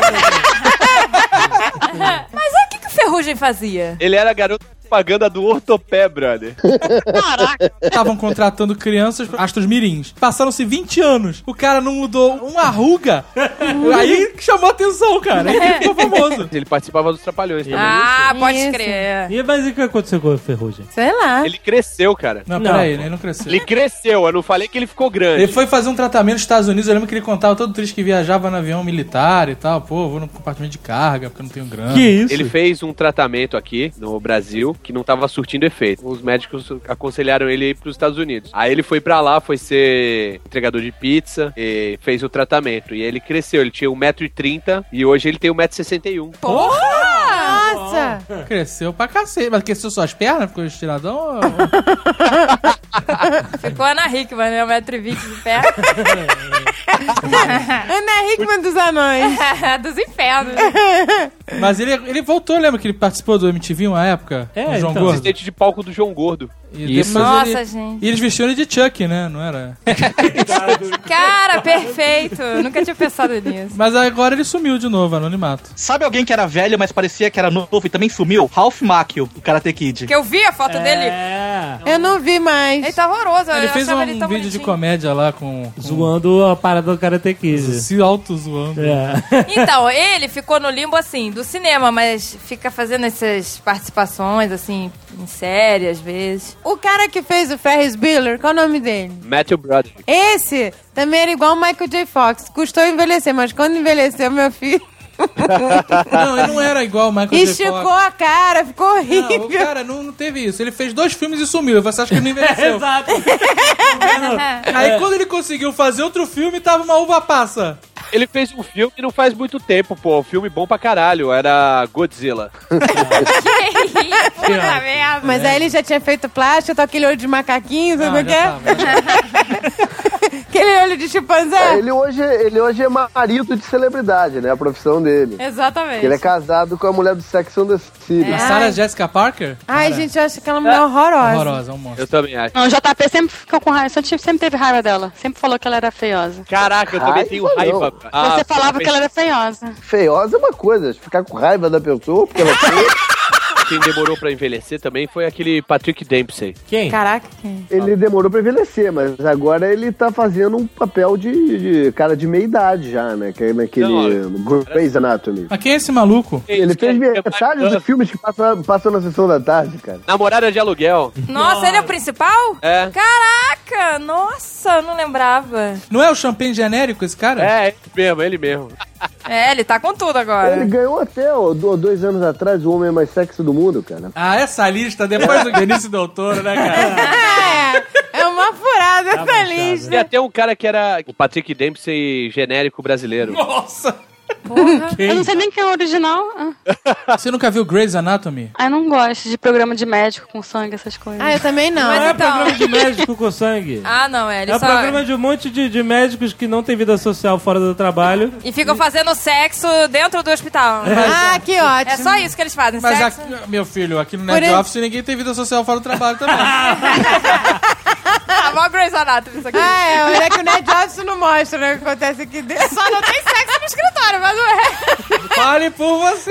Mas o que, que o Ferrugem fazia? Ele era garoto de propaganda do Ortopé, brother. Caraca. Estavam contratando crianças, astros mirins. Passaram-se vinte anos. O cara não mudou uma ruga. Aí que chamou a atenção, cara. Aí ele ficou famoso. Ele participava dos Trapalhões também. Ah, pode Isso. crer. E mas e o que aconteceu com a Ferrugem? Sei lá. Ele cresceu, cara. Não, Não. peraí, ele não cresceu. Ele cresceu, eu não falei que ele ficou grande. Ele foi fazer um tratamento nos Estados Unidos. Eu lembro que ele contava todo triste que viajava no avião militar e tal. Pô, vou no compartimento de carga porque eu não tenho grana. Que isso? Ele fez um tratamento aqui no Brasil que não tava surtindo efeito. Os médicos aconselharam ele a ir pros Estados Unidos. Aí ele foi pra lá, foi ser entregador de pizza e fez o tratamento. E aí ele cresceu, ele tinha um metro e trinta e hoje ele tem um metro e sessenta e um. Porra! Nossa! Cresceu pra cacete. Mas cresceu suas pernas? Ficou estiradão? Ou... Ficou Ana Hickman, né? um metro e vinte de pé. Ana Hickman dos anões. Dos infernos. Mas ele, ele voltou, lembra que ele participou do M T V uma época? É, com o João então. Gordo. Assistente de palco do João Gordo. E Isso. depois Nossa, ele- gente. E eles vestiam ele de Chuck, né? Não era? Cara, perfeito. Nunca tinha pensado nisso. Mas agora ele sumiu de novo, anonimato. Sabe alguém que era velho, mas parecia que era novo e também sumiu? Ralph Macchio, o Karate Kid. Que eu vi a foto dele. É. Eu não vi mais. Ele tá horroroso. Ele eu fez um achava ele tão vídeo de bonitinho. comédia lá com... com Zoando a parada do Karate Kid. se auto-zoando. É. Então, ele ficou no limbo, assim, do cinema, mas fica fazendo essas participações, assim, em série, às vezes. O cara que fez o Ferris Bueller, qual é o nome dele? Matthew Broderick. Esse também era igual o Michael J. Fox. Custou envelhecer, mas quando envelheceu, meu filho... Não, ele não era igual o Michael J. Esticou Fox. a cara, ficou horrível. Não, o cara não, não teve isso. Ele fez dois filmes e sumiu. Você acha que ele não envelheceu? Exato. Aí quando ele conseguiu fazer outro filme, tava uma uva passa. Ele fez um filme não faz muito tempo, pô. Um filme bom pra caralho. Era Godzilla. Puta merda. Mas aí ele já tinha feito plástico, tá aquele olho de macaquinho, sabe o que é? Aquele olho de chimpanzé. Ele hoje, ele hoje é marido de celebridade, né? A profissão dele. Exatamente. Ele é casado com a mulher do Sex and the City. A Sarah Jessica Parker? Ai, gente, eu acho aquela mulher horrorosa. Horrorosa, é um monstro. Eu também acho. Não, o J P sempre ficou com raiva. Sempre, sempre teve raiva dela. Sempre falou que ela era feiosa. Caraca, eu também Raiva tenho não. raiva. Ah, Você falava que ela era feiosa. Feiosa é uma coisa, ficar com raiva da pessoa, porque ela é feia. quem demorou pra envelhecer também foi aquele Patrick Dempsey. Quem? Caraca, quem? Ele demorou pra envelhecer, mas agora ele tá fazendo um papel de, de cara de meia idade já, né? Que é naquele Não, Grey's Anatomy. Mas quem é esse maluco? Ele fez metade dos filmes que passam, passam na sessão da tarde, cara. Namorada de aluguel. Nossa, ele é o principal? É. Caraca, nossa, eu não lembrava. Não é o champanhe genérico esse cara? É, ele mesmo, ele mesmo. É, ele tá com tudo agora. Ele ganhou até, ó, do- dois anos atrás, o homem mais sexy do mundo, cara. Ah, essa lista, depois do Benício Del Toro, né, cara? É, é uma furada essa Tem lista. até um cara que era o Patrick Dempsey genérico brasileiro. Nossa! Eu não sei nem quem é o original. Ah. Você nunca viu Grey's Anatomy? Ah, eu não gosto de programa de médico com sangue, essas coisas. Ah, eu também não. Não é então. programa de médico com sangue. Ah, não, é. Ele É o só... programa de um monte de, de médicos que não tem vida social fora do trabalho. E ficam fazendo sexo dentro do hospital. Ah, que ótimo. É só isso que eles fazem, Mas, sexo. aqui, meu filho, aqui no Por Nerd ele- Office ninguém tem vida social fora do trabalho também. Ah, mó Grey's Anatomy isso aqui. Ah, é, mas é que o Nerd Office não mostra, né, o que acontece aqui dentro. Só não tem sexo no escritório, mas não é. Fale por você!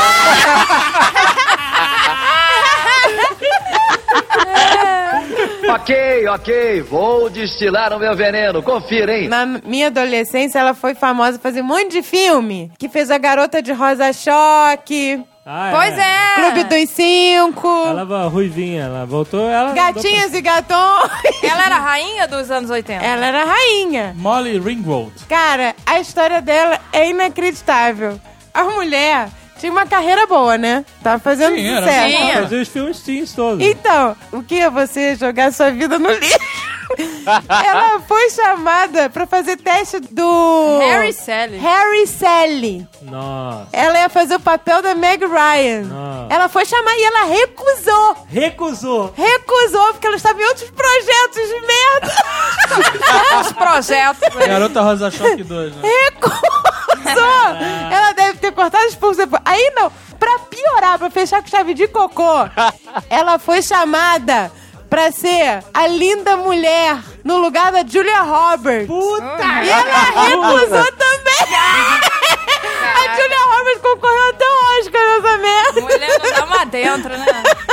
Ok, ok, vou destilar o meu veneno, confira, hein? Na minha adolescência, ela foi famosa por fazer um monte de filme. Que fez A Garota de Rosa Choque, Ah, Pois é. Clube dos Cinco, Ela va- ruivinha, ela voltou, ela... Gatinhas e Gatões. Ela era a rainha dos anos oitenta. Ela era rainha. Molly Ringwald. Cara, a história dela é inacreditável. A mulher tinha uma carreira boa, né? Tava fazendo Sim, era. sucesso. Tinha. Fazia os filmes teens todos. Então, o que é você jogar sua vida no lixo? Ela foi chamada pra fazer teste do... Harry Sally. Harry Sally. Nossa. Ela ia fazer o papel da Meg Ryan. Nossa. Ela foi chamar e ela recusou. Recusou. Recusou, porque ela estava em outros projetos de merda. Os projetos. Garota Rosa Choque dois, né? Recusou. Ela deve ter cortado os pulsos depois. Aí não, pra piorar, pra fechar com chave de cocô, ela foi chamada pra ser a linda mulher no lugar da Julia Roberts. Puta! E ela recusou também. A Julia Roberts concorreu até o Oscar nessa merda. Mulher não dá uma dentro, né?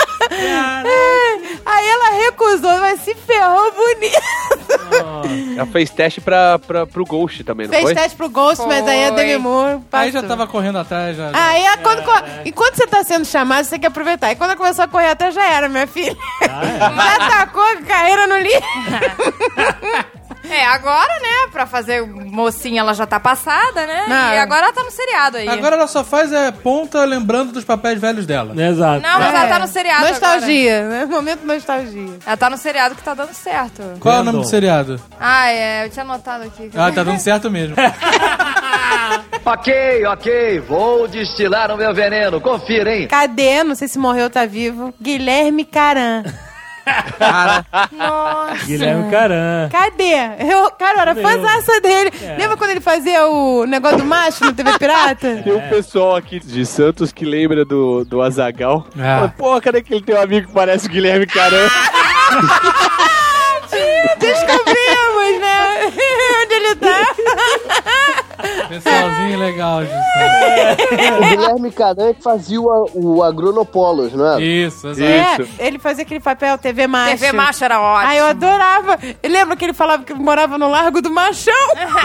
É. Aí ela recusou, mas se ferrou bonito. Ela fez teste pra, pra, pro Ghost também, não Fez foi? teste pro Ghost, mas aí a Foi. Demi Moore passou. Aí já tava correndo atrás, já. Aí, é quando, enquanto você tá sendo chamado, você tem que aproveitar. E quando ela começou a correr atrás, já era, minha filha. Já tacou a carreira no lixo. É, agora, né, pra fazer mocinha ela já tá passada, né? Não. E agora ela tá no seriado aí. Agora ela só faz é, ponta lembrando dos papéis velhos dela. Exato. Não, mas ela É. tá no seriado Nostalgia, né? Momento nostalgia. agora. Ela tá no seriado que tá dando certo. Qual é o nome do seriado? Ah, é, eu tinha anotado aqui. Ah, tá dando certo mesmo. Ok, ok, vou destilar o meu veneno, confira, hein? Cadê? Não sei se morreu ou tá vivo. Guilherme Caran. Nossa. Guilherme Caran. Cadê? Eu, cara, eu era Meu. fãzaça dele. É. Lembra quando ele fazia o negócio do macho no T V Pirata? Tem um pessoal aqui de Santos que lembra do, do Azaghal. Ah. Pô, cadê que ele tem um amigo que parece o Guilherme Caran? Descobrimos, né? Onde ele tá. Pessoalzinho legal, Gilson. O Guilherme Caran que fazia o, o Agronopolos, não é? Isso, exato. É, ele fazia aquele papel T V macho. T V macho era ótimo. Ah, eu adorava. E lembra que ele falava que morava no Largo do Machão?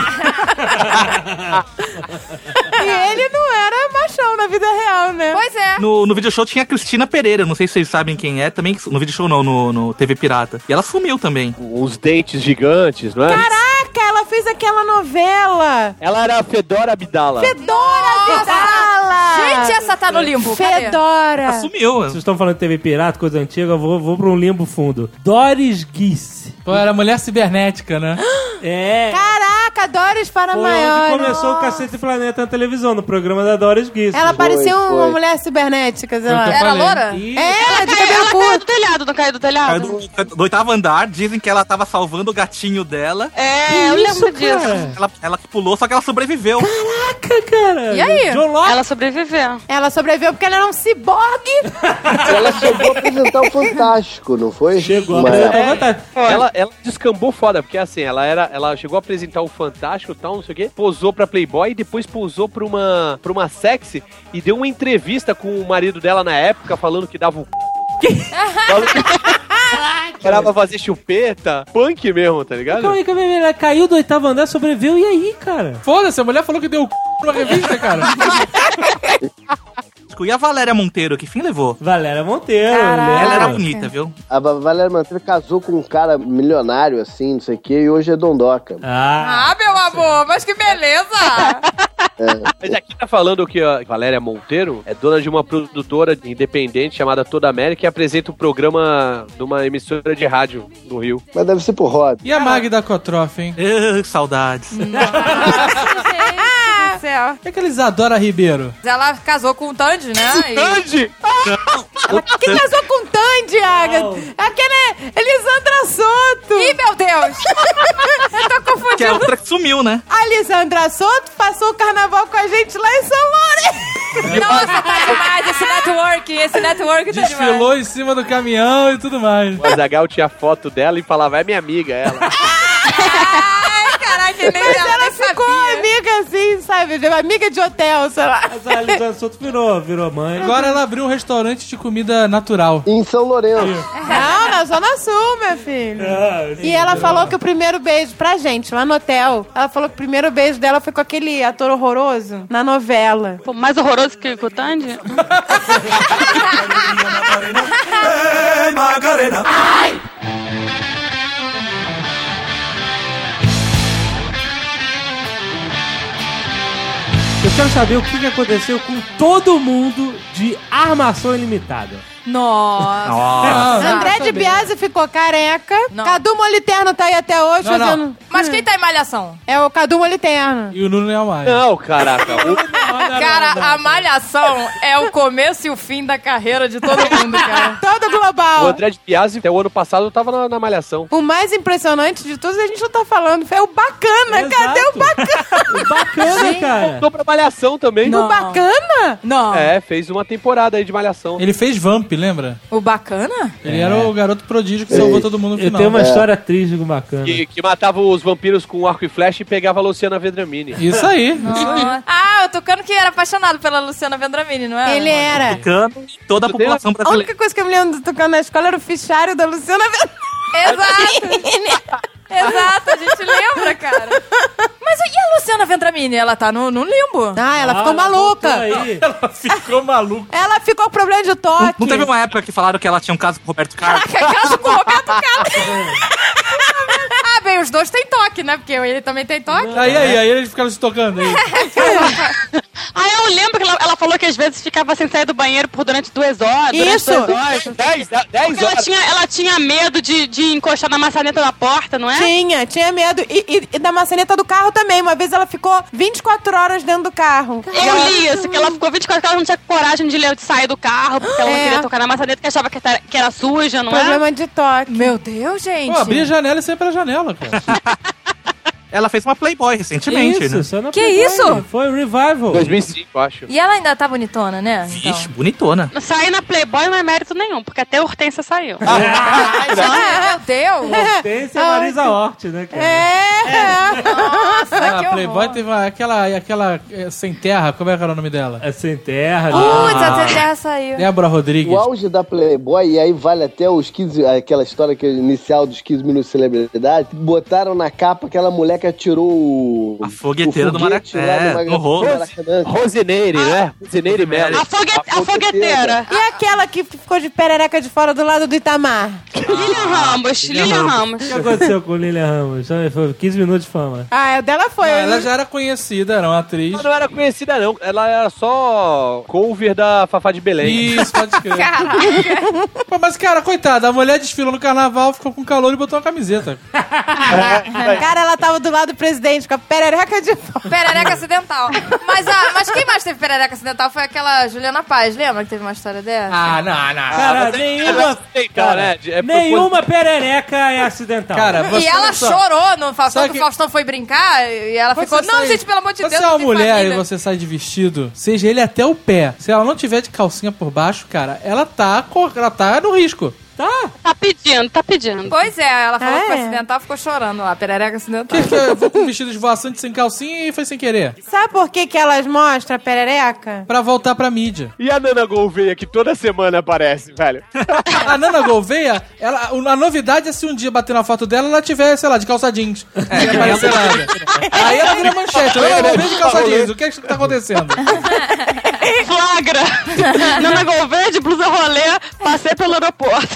E ele não era machão na vida real, né? Pois é. No, no video show tinha a Cristina Pereira, não sei se vocês sabem quem é, também no video show não, no, no T V Pirata. E ela sumiu também. Os dentes gigantes, não é? Caraca, ela fez aquela novela. Ela era a Fedora Abdala. Fedora Abdala. Gente, essa tá no limbo. Cadê? Fedora. Ela sumiu. Vocês estão falando de T V Pirata, coisa antiga, eu vou, vou pra um limbo fundo. Doris Guice. Pô, era mulher cibernética, né? É. Caraca, Doris para Foi maior. onde começou o Cacete Planeta na televisão, no programa da Doris Guice. Ela parecia Foi, uma foi. mulher cibernética, sei Foi o lá. que eu Era falei. loura? E- É, de cabelo Ela caiu curto. do telhado, não caiu do Caiu telhado? do, do oitavo andar, dizem que ela tava salvando o gatinho dela. É, eu lembro disso. Cara. Ela, ela que pulou, só que ela sobreviveu. Caraca, cara. E aí? John Locke. Ela sobreviveu. Ela sobreviveu porque ela era um ciborgue. Ela chegou a apresentar o Fantástico, não foi? Chegou a Uma apresentar época. vantagem. Ela, ela descambou foda, porque assim, ela era ela, ela chegou a apresentar o Fantástico e tal, não sei o quê, posou pra Playboy e depois posou pra uma, pra uma sexy e deu uma entrevista com o marido dela na época, falando que dava o era pra fazer chupeta, punk mesmo, tá ligado? Calma aí, calma aí, ela caiu do oitavo andar, sobreviveu, e aí, cara? Foda-se, a mulher falou que deu o c... pra revista, cara. E a Valéria Monteiro, que fim levou? Valéria Monteiro. Caraca. Ela era bonita, viu? A Valéria Monteiro casou com um cara milionário, assim, não sei o quê, e hoje é dondoca. Ah, ah meu amor, mas que beleza! É. Mas aqui tá falando que a Valéria Monteiro é dona de uma produtora independente chamada Toda América e apresenta um programa de uma emissora de rádio no Rio. Mas deve ser por hobby. E a Magda Kotroff, hein? Uh, saudades. Céu. E aquela Isadora Ribeiro? Ela casou com o Tandy, né? E... Tandy? Quem casou com o Tandy, Agatha? Aquela é Elisandra Soto. Ih, meu Deus! Eu tô confundindo. Que é outra que sumiu, né? A Elisandra Soto passou o carnaval com a gente lá em São Lourenço. Nossa, tá demais esse network. Esse network tá demais. Desfilou em cima do caminhão e tudo mais. O Azaghal tinha foto dela e falava, é minha amiga, ela. Caraca, nem Mas ela, ela nem ficou sabia. amiga assim, sabe? Amiga de hotel, sei lá. Mas a Elisandra Soto virou, virou mãe. Agora ela abriu um restaurante de comida natural. Em São Lourenço. Não, na Zona Sul, meu filho. Ah, E ela falou que o primeiro beijo pra gente, lá no hotel, ela falou que o primeiro beijo dela foi com aquele ator horroroso na novela. Pô, mais horroroso que o Tandy? Ai! Eu quero saber o que que aconteceu com todo mundo de Armação Ilimitada. Nossa. Nossa. André de Biasi ficou careca. Não. Cadu Moliterno tá aí até hoje Não, fazendo... não. Mas quem tá em Malhação? É o Cadu Moliterno. E o Nuno Leal Maia. Não, caraca. O... Cara, a Malhação é o começo e o fim da carreira de todo mundo, cara. Todo O global. André de Piazzi, até o ano passado, tava na, na Malhação. O mais impressionante de todos, a gente não tá falando, foi o Bacana. Exato. Cadê o Bacana? Bacana, cara. Voltou pra Malhação também. Não. O Bacana? Não. É, fez uma temporada aí de Malhação. Ele fez Vamp, lembra? O Bacana? Ele era o garoto prodígio que salvou todo mundo no Eu final. tenho uma história triste com Bacana. Que, que matava os vampiros com arco e flecha e pegava a Luciana Vendramini. Isso aí. Nossa. Ah, o Tucano que era apaixonado pela Luciana Vendramini, não é? Ele era. Tucano e toda a população A brasileira. única coisa que eu me lembro do Tucano na escola era o fichário da Luciana Exato. Exato, a gente lembra, cara. Mas e a Luciana Vendramini? Ela tá no, no limbo. Ah, ela Ah, ficou maluca. Aí. Ela ficou maluca. Ela ficou com problema de Não, toque. não teve uma época que falaram que ela tinha um caso com o Roberto Carlos? Caraca, caso com o Roberto Carlos. Ah, bem, os dois têm toque, né? Porque ele também tem toque. Aí, aí, aí eles ficaram se tocando aí. Ah, eu lembro que ela, ela falou que às vezes ficava sem sair do banheiro por durante duas horas. durante Isso. duas horas. dez, dez Porque ela horas. tinha, ela tinha medo de, de encostar na maçaneta da porta, não é? Tinha, tinha medo. E, e- e da maçaneta do carro também. Uma vez ela ficou vinte e quatro horas dentro do carro. Eu li isso, que ela ficou vinte e quatro horas, não tinha coragem de, de sair do carro, porque ela não É. queria tocar na maçaneta, que achava que era, que era suja, não é? Problema de toque. Meu Deus, gente. Pô, abrir a janela e sair pela janela, cara. Ela fez uma Playboy recentemente, Isso, né? só na Que Playboy. isso? Foi o Revival. dois mil e cinco, eu acho. E ela ainda tá bonitona, né? Vixe, bonitona. Sair na Playboy não é mérito nenhum, porque até a Hortência saiu. Meu Deus. Tem a Marisa Hort, né, cara? É. Nossa, Ah, que a Playboy horror. teve uma, aquela, aquela é, sem terra, como é que era o nome dela? É sem terra. Putz, né? a terra saiu. Débora Rodrigues. O auge da Playboy, e aí vale até os quinze, aquela história que é inicial dos quinze minutos de celebridade, botaram na capa aquela mulher que atirou o... A fogueteira o do foguete Maracanã. lá É, no rolo. Maracanã. Roseneire, né? Roseneire Mello. A, fogue, a fogueteira. E aquela que ficou de perereca de fora do lado do Itamar? Lilian Ramos, Lilian Ramos. O que aconteceu com Lilian Ramos? Foi quinze minutos de fama. Ah, o dela foi. Não, ela já era conhecida, era uma atriz. Ela não era conhecida, não. Ela era só cover da Fafá de Belém. Isso, pode crer. Pô, mas, cara, coitada, a mulher desfilou no carnaval, ficou com calor e botou uma camiseta. Cara, ela tava do lado do presidente com a perereca de fora. Perereca acidental. Mas, a, mas quem mais teve perereca acidental foi aquela Juliana Paz. Lembra que teve uma história dessa? Ah, não, não. Cara, nenhuma, Então, né? É nenhuma perereca é acidental. Cara, você E ela olha só. chorou no Faustão, Sabe que que- o Faustão foi brincar e ela Você ficou, não, sai- gente, pelo amor de Você Deus, é uma não tem mulher família. e você sai de vestido, seja ele até o pé. Se ela não tiver de calcinha por baixo, cara, ela tá, co- ela tá no risco. Tá. Tá pedindo, tá pedindo. Pois é, ela falou Ah, que foi é? acidental, ficou chorando lá. Perereca acidental. Que que eu vou com vestido esvoaçante sem calcinha e foi sem querer. Sabe por que, que elas mostram a perereca? Pra voltar pra mídia. E a Nana Gouveia, que toda semana aparece, velho? A Nana Gouveia, ela, a novidade é se um dia bater na foto dela, ela tiver, sei lá, de calça jeans. É, não aparecer nada. Aí ela vira manchete. Nana Gouveia de calça jeans. O que é que tá acontecendo? Flagra! Nana Gouveia de blusa rolê, passei pelo aeroporto.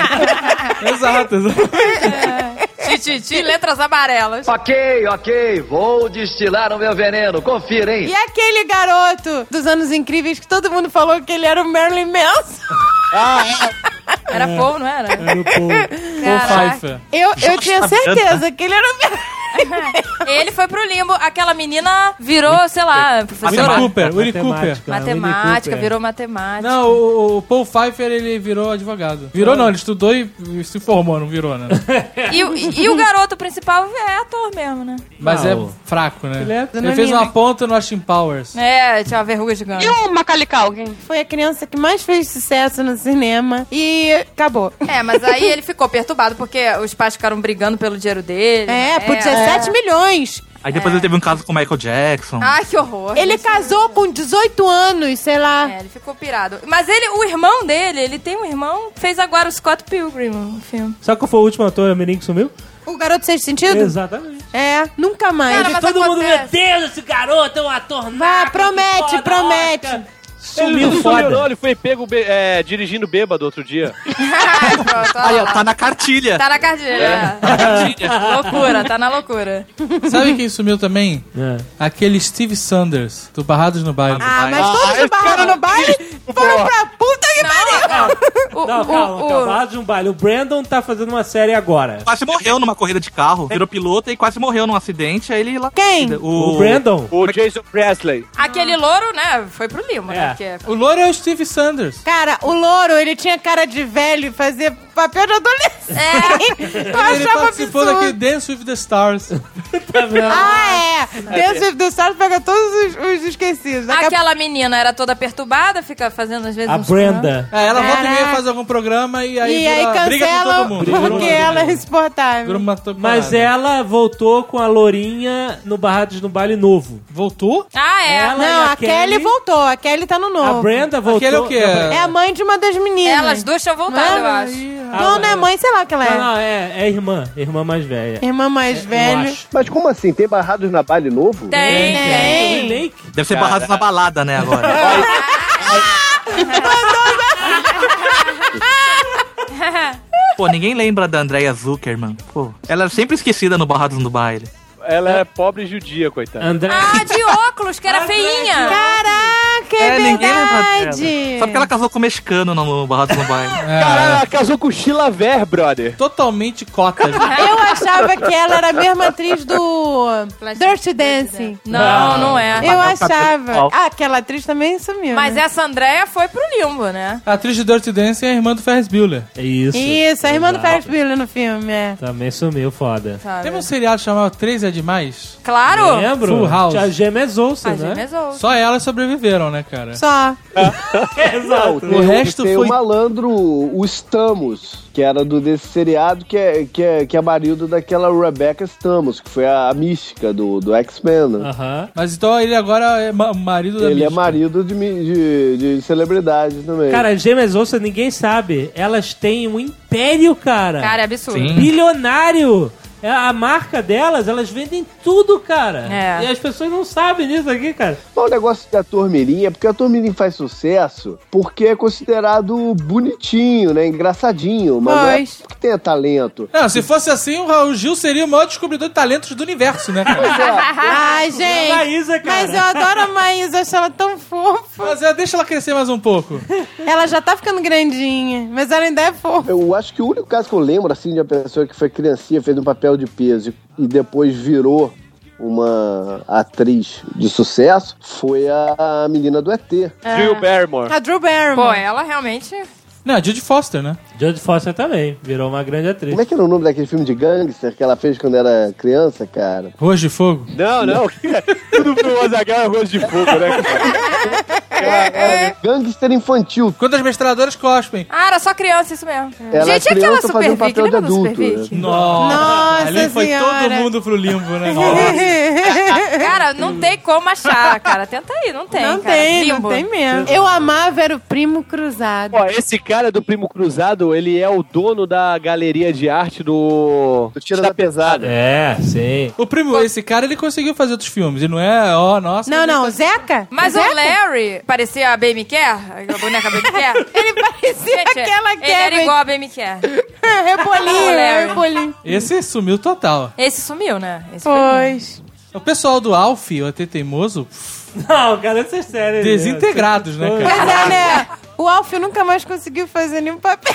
Exato, exato. Tititi, letras amarelas. Ok, ok, vou destilar o meu veneno, confira, hein? E aquele garoto dos Anos Incríveis que todo mundo falou que ele era o Marilyn Manson? Ah, é. Era Paul, não era? Era o Paul. Paul Pfeiffer. Eu, eu tinha certeza que ele era o Marilyn. Ele foi pro limbo, aquela menina virou, sei lá, Winnie professora. Cooper, Winnie Cooper. Matemática, Matemática, Winnie Cooper. virou matemática. Não, o, o Paul Pfeiffer, ele virou advogado. Virou não, ele estudou e, e se formou, não virou, né? E, o- e, e o garoto principal é ator mesmo, né? Mas Não, é o- fraco, né? Ele é- Ele fez uma ponta no Austin Powers. É, tinha uma verruga gigante. E o Macaulay Culkin? Foi a criança que mais fez sucesso no cinema e acabou. É, mas aí ele ficou perturbado porque os pais ficaram brigando pelo dinheiro dele. É, por dezessete milhões. Aí depois ele teve um caso com o Michael Jackson. Ai, que horror. Ele Isso- casou com dezoito anos, sei lá. É, ele ficou pirado. Mas ele, o irmão dele, ele tem um irmão, fez agora o Scott Pilgrim no filme. Sabe qual foi o último ator menino que sumiu? O garoto sexto sentido? Exatamente. É, nunca mais. Cara, mas Todo mundo, meu acontece. Deus, esse garoto é um ator Vá, naco, promete, que foda, promete. Oscar. Ele Sumiu não foda. sumiu, não, ele foi pego be- é, dirigindo bêbado outro dia. Ai, pronto, olha Aí, ó, lá. tá na cartilha. Tá na cartilha. Loucura, tá na loucura. Sabe quem sumiu também? É. Aquele Steve Sanders, do Barrados no Baile. Ah, mas Ah, todos esse os barrados cara- no baile foram pra puta que pariu. O, Não, o- calma, o- calma. de um baile. O Brandon tá fazendo uma série agora. Quase morreu numa corrida de carro. Virou piloto e quase morreu num acidente. Aí ele lá. Quem? O, O, Brandon? O Jason Presley. Aquele louro, né, foi pro Lima, É. né? Porque... O louro é o Steve Sanders. Cara, o louro, ele tinha cara de velho e fazia papel de adolescente. Eu Ele achava participou absurdo. daquele Dance with the Stars. Ah, é. Dance with the Stars pega todos os, os esquecidos. Daqui a- Aquela menina era toda perturbada, fica fazendo às vezes A uns Brenda. É, ela volta e meia Caraca. faz algum programa e aí, E aí vira, briga com cancela todo mundo. Vira porque uma- ela é Vira insuportável. uma to- Mas parada. ela voltou com a Lourinha no Barrados no Baile novo. Voltou? Ah, é. Ela- Não, e a a Kelly... Kelly voltou. A Kelly tá no novo. A Brenda voltou. Aquele é o quê? É a mãe de uma das meninas. Elas duas tinham voltado, eu acho. Não, não é mãe, sei lá que ela é. Não, não, é, é irmã. Irmã mais velha. Irmã mais Eu velha. acho. Mas como assim? Tem Barrados na Baile novo? Tem, O tem. remake? Deve ser barrado na balada, né, agora. Pô, ninguém lembra da Andrea Zuckerman. Pô, ela é sempre esquecida no Barrados no Baile. Ela é pobre e judia, coitada. André. Ah, de óculos, que era feinha. Caraca, é, ninguém lembra verdade. dela. Só porque ela casou com o mexicano no Barrados no Baile. Caralho, ela casou com o Sheila Ver, brother. Totalmente cota. Eu achava que ela era a mesma atriz do Dirty Dancing. Não, não é. Eu achava. Ah, aquela atriz também sumiu. Mas né? essa Andréia foi pro limbo, né? A atriz de Dirty Dancing é a irmã do Ferris Bueller. É isso. Isso, a irmã do Exato. Ferris Bueller no filme, é. Também sumiu, foda. Sabe? Teve um seriado chamado três é Demais? Claro. Lembro? Full House. A Gêmeas Olsen, A né? Gemesou. Só elas sobreviveram, né, cara? Só. Exato. Tem, O resto tem foi- o malandro, o Stamos, que era do desse seriado, que é, que é, que é marido daquela Rebecca Stamos, que foi a, a mística do, do X-Men. Né? Aham. Mas então ele agora é ma- marido da Ele é mística. marido de, mi- de, de celebridade também. Cara, as Gêmeas Olsen, ninguém sabe. Elas têm um império, cara. Cara, é absurdo. Sim. Bilionário. É, a marca delas, elas vendem tudo, cara. É. E as pessoas não sabem disso aqui, cara. Mas o negócio de ator mirim é porque ator mirim faz sucesso porque é considerado bonitinho, né? Engraçadinho, mas não é Pois. porque tenha talento. Não, se fosse assim, o Raul Gil seria o maior descobridor de talentos do universo, né, cara? Ai, A gente. Maísa, cara. Mas eu adoro a Maísa, acho ela tão fofa. Mas é, deixa ela crescer mais um pouco. Ela já tá ficando grandinha, mas ela ainda é fofa. Eu acho que o único caso que eu lembro, assim, de uma pessoa que foi criancinha, fez um papel de peso e depois virou uma atriz de sucesso, foi a menina do E T. Drew Barrymore. A Drew Barrymore. Pô, ela realmente... Não, a Judy Foster, né? Jodie Foster também. Virou uma grande atriz. Como é que era o nome daquele filme de gangster que ela fez quando era criança, cara? Ruas de Fogo. Não, não. Tudo pro Azaghal é rosto de fogo, né? cara? Gangster infantil. Quando as mestradoras cospem. Ah, era só criança, isso mesmo. Era Gente, e aquela criança fazendo Super Vic? papel de Lembra da Super adulto, Vic? Nossa, Nossa ali foi senhora. todo mundo pro limbo, né? Cara, não tem como achar, cara. Tenta aí, não tem, Não cara. tem, Limbo. não tem mesmo. Eu amava era o Primo Cruzado. Ó, esse cara do Primo Cruzado, ele é o dono da galeria de arte do... Do Tira da Pesada. É, sim. O primo, esse cara, ele conseguiu fazer outros filmes. E não é, ó, nossa. Não, não, Zeca? Mas Zeca? o Larry parecia a Baby Care, a boneca Baby Care. Ele parecia Gente, aquela ele era Kevin. igual a Baby Care. Rebolinho, O Larry. rebolinho. Esse sumiu total. Esse sumiu, né? Esse foi. Pois. O pessoal do Alf, o A T Teimoso, Não, cara, isso é sério. desintegrados, né, Pois cara? é, né? O Alf nunca mais conseguiu fazer nenhum papel.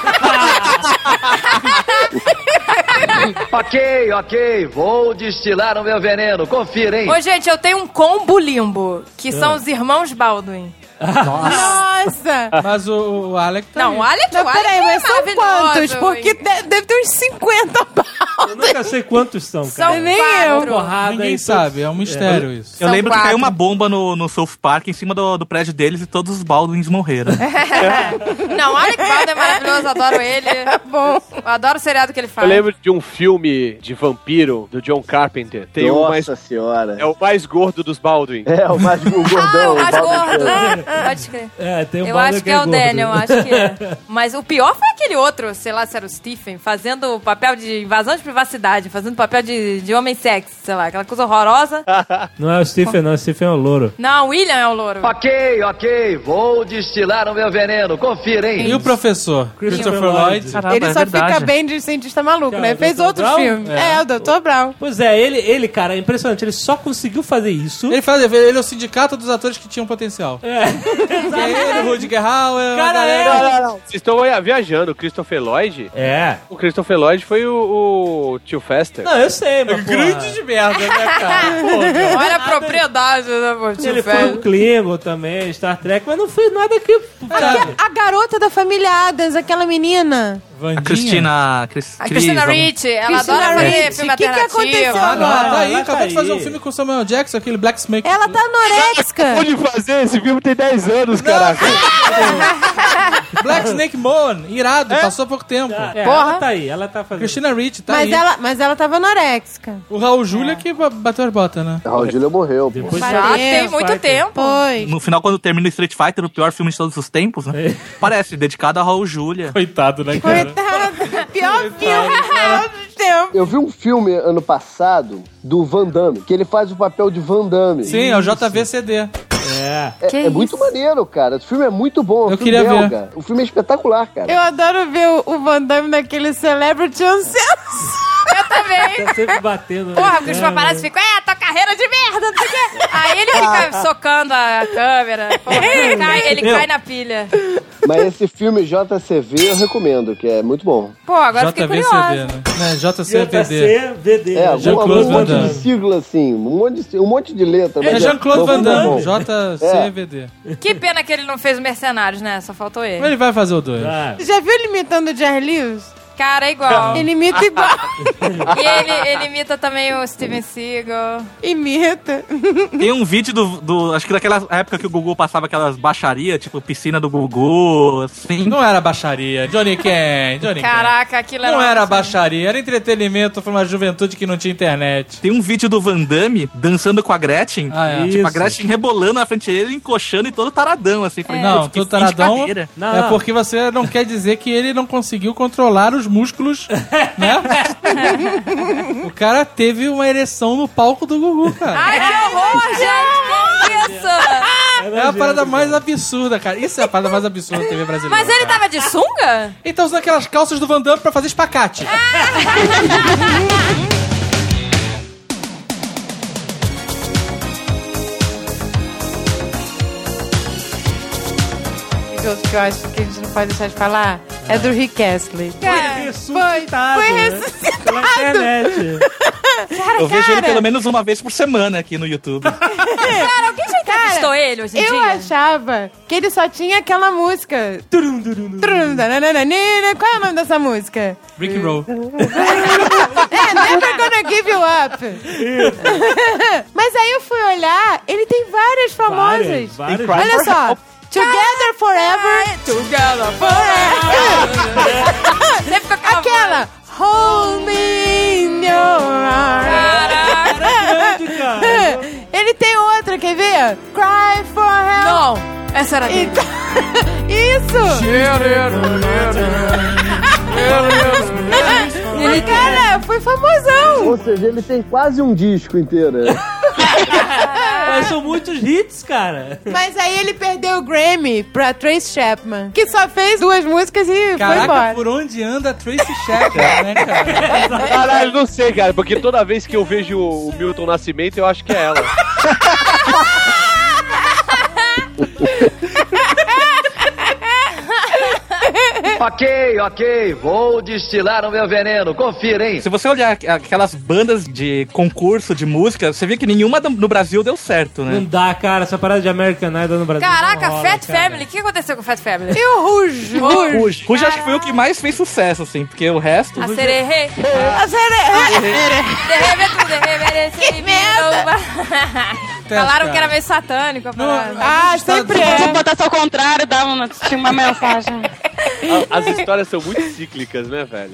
Ok, ok, vou destilar o meu veneno, confira, hein? Ô, gente, eu tenho um combo limbo, que são os irmãos Baldwin. Nossa! Mas o, o Alec tá Não, o Alec, Não, o Alec peraí, é mas são maravilhoso. quantos? Porque de- deve ter uns cinquenta pau. Eu nunca sei quantos são, cara. São Nem quatro. eu. Porrada Ninguém e sabe, é um mistério isso. Eu São lembro que quatro. caiu uma bomba no, no South Park em cima do, do prédio deles e todos os Baldwins morreram. Não, o Alec Baldwin é maravilhoso, adoro ele. Bom. Eu adoro o seriado que ele faz. Eu lembro de um filme de vampiro do John Carpenter. Tem o mais, Nossa senhora. é o mais gordo dos Baldwin. É, o mais o Ah, gordão. o mais Baldwin gordo. Chan. Pode crer. É, tem um Eu Baldur acho que é o gordo. Daniel, acho que é. Mas o pior foi aquele outro, sei lá se era o Stephen, fazendo o papel de invasão de privacidade, fazendo papel de, de homem sexy, sei lá, aquela coisa horrorosa. Não é o Stephen, não. O Stephen é o louro. Não, o William é o louro. Ok, ok, vou destilar o meu veneno, confira, hein? E o professor? Christopher Lloyd. Caramba, Ele é só verdade. fica bem de cientista maluco, Cara, né? o Fez doutor outros Brown? filmes. É. É. o doutor Brown. Pois é, ele, ele, cara, é impressionante. Ele só conseguiu fazer isso. Ele faz, ele é o sindicato dos atores que tinham potencial. É. Que é ele, o Rudiger Hauer, Cara, a galera. Não, não, não. Vocês estão viajando. O Christopher Lloyd... É. O Christopher Lloyd foi o, o tio Fester. Não, eu sei, mas. Grande porra, de merda, né, cara? Olha a propriedade, né, pô, tio Ele foi Fester. um Klingon também, Star Trek, mas não fez nada que. sabe? A garota da família Adams, aquela menina. Vandinha. A Cristina... Cris, A Christina Cris, Ricci, ela Christina adora fazer Ricci. filme Que que alternativo. aconteceu Ah, não, agora? tá aí, Ela acabou tá de fazer aí. um filme com o Samuel Jackson, aquele Blacksmith. Ela tá anorexica. Pode fazer, esse filme tem dez anos, caraca. Black Snake Moan, irado, passou há pouco tempo. É, Porra. ela tá aí, ela tá fazendo. Christina Ricci, tá Mas aí. ela, mas ela tava anorexica. O Raul Júlia que ba- bateu as botas, né? Raul Júlia morreu, pô. Depois Já Parece. tem muito Fighter. tempo. Pois. No final, quando termina o Street Fighter, o pior filme de todos os tempos, né? Parece, dedicado a Raul Júlia. Coitado, né, cara? Coitada. Pior filme dos tempos. Eu vi um filme ano passado do Van Damme, que ele faz o papel de Van Damme. Sim, é o J V C D. É. É, é muito maneiro, cara. O filme é muito bom. É um Eu filme queria ver. belga. O filme é espetacular, cara. Eu adoro ver o, o Van Damme naquele Celebrity Uncensored. Eu também. Tá sempre batendo. Porra, na porque os câmera. paparazzi ficam, é, tua carreira de merda, não sei o quê. Aí ele fica socando a câmera. Porra, ele cai, ele Meu. cai na pilha. Mas esse filme J C V eu recomendo, que é muito bom. Pô, agora fiquei J V C D, curiosa. né? né? J C V D. J C V D. É, Jean-Claude um, um Van monte Damme. de sigla assim, um monte de, um monte de letra. É mas Jean-Claude é- Van é bom. Damme, J C V D. Que pena que ele não fez o Mercenários, né? Só faltou ele. Ele vai fazer o dois. Ah, Já viu ele imitando o Jerry Lewis? Cara, é igual. Ele imita igual. E ele, ele imita também o Steven Seagal. Imita. Tem um vídeo do, do... Acho que daquela época que o Gugu passava aquelas baixarias, tipo piscina do Gugu, assim. Não era baixaria. Johnny Ken, Johnny Caraca, aquilo Ken. era... Não uma era coisa- baixaria, era entretenimento pra uma juventude que não tinha internet. Tem um vídeo do Van Damme dançando com a Gretchen. Ah, é. Tipo, a Isso. Gretchen rebolando na frente dele, encoxando e todo taradão, assim. Falei, Não, putz, que todo fim de taradão carreira. Não, é não. porque você não quer dizer que ele não conseguiu controlar os músculos, né? O cara teve uma ereção no palco do Gugu, cara. Ai, que horror, gente! Que isso? É a parada mais absurda, cara. Isso é a parada mais absurda da T V brasileira. Mas ele cara. tava de sunga? Ele tá usando aquelas calças do Van Damme pra fazer espacate. E outro que eu acho que a gente não pode deixar de falar é do Rick Astley. Foi ressuscitado. Foi né? ressuscitado. Pela internet. Eu vejo ele cara. pelo menos uma vez por semana aqui no YouTube. Cara, alguém já entrevistou ele hoje em Eu dia? achava que ele só tinha aquela música. Turum, turum, turum. Trum, dananana. Qual é o nome dessa música? Rick and Roll. É, never gonna give you up. Mas aí eu fui olhar, ele tem várias famosas. Várias, várias. Olha só. Together Forever. Together Forever. Aquela. Hold me in your arms. Ele tem outra, quer ver? Cry for help. Não, essa era dele. Isso. Ele, cara, foi famosão. Ou seja, ele tem quase um disco inteiro. Mas são muitos hits, cara. Mas aí ele perdeu o Grammy pra Tracy Chapman, que só fez duas músicas e Caraca, foi embora. por onde anda a Tracy Chapman, né, cara? Caralho, não sei, cara, porque toda vez que eu vejo o Milton Nascimento, eu acho que é ela. Ok, ok, vou destilar o meu veneno, confira, hein? Se você olhar aquelas bandas de concurso de música, você vê que nenhuma no Brasil deu certo, né? Não dá, cara, essa parada de American Idol no Brasil. Caraca, não rola, Fat cara. Family. O que aconteceu com o Fat Family? E o Rouge? Rouge. Rouge acho que foi o que mais fez sucesso, assim, porque o resto... A sererê. A sererê. Derrebe tudo, derrebe. Que merda. Falaram que era meio satânico a parada. Ah, sempre Se é. botasse ao contrário, dava uma, tinha uma mensagem. As histórias são muito cíclicas, né, velho?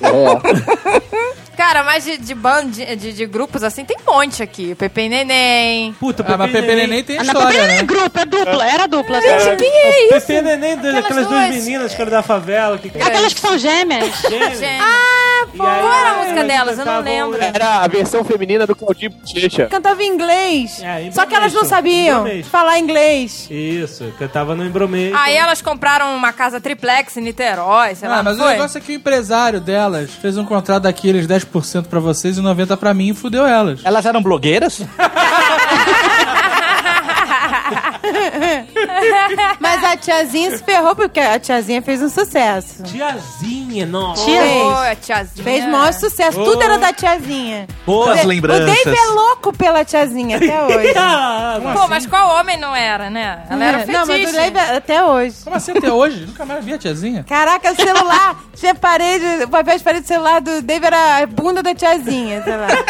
Cara, mas de, de band, de, de, de grupos assim, tem um monte aqui. Pepe e Neném. Puta, Ah, mas Pepe Neném tem Ah, não, história, Pepe né? é grupo, é dupla, era dupla. Gente, quem é isso? Pepe Neném, Aquelas aquelas duas duas. meninas que eram da favela. Que Aquelas que são gêmeas. Gêmeas. Ah, pô, E aí, qual era a elas música delas? Eu não cantavam- lembro. Era a versão feminina do Claudinho Bochecha. Cantava em inglês. É, em Só que elas não Bromation. sabiam Bromation. falar inglês. Isso, cantava no Embromation. Aí elas compraram uma casa triplex em Niterói, sei lá, Ah, mas não o foi? negócio é que o empresário delas fez um contrato daqueles dez por cento pra vocês e noventa por cento pra mim e fudeu elas. Elas eram blogueiras? Mas a tiazinha se ferrou porque a tiazinha fez um sucesso. Tiazinha, nossa. Fez. Ô, a tiazinha. Fez maior sucesso. Tudo era da tiazinha. Boas O lembranças. Dave é louco pela tiazinha até hoje. Ah, Pô, mas qual homem não era, né? Ela era fetiche. Não, mas o Dave é até hoje. Como assim até hoje? Nunca mais vi a tiazinha. Caraca, o celular, tinha parede, o papel de parede do celular do Dave era a bunda da tiazinha, sei lá.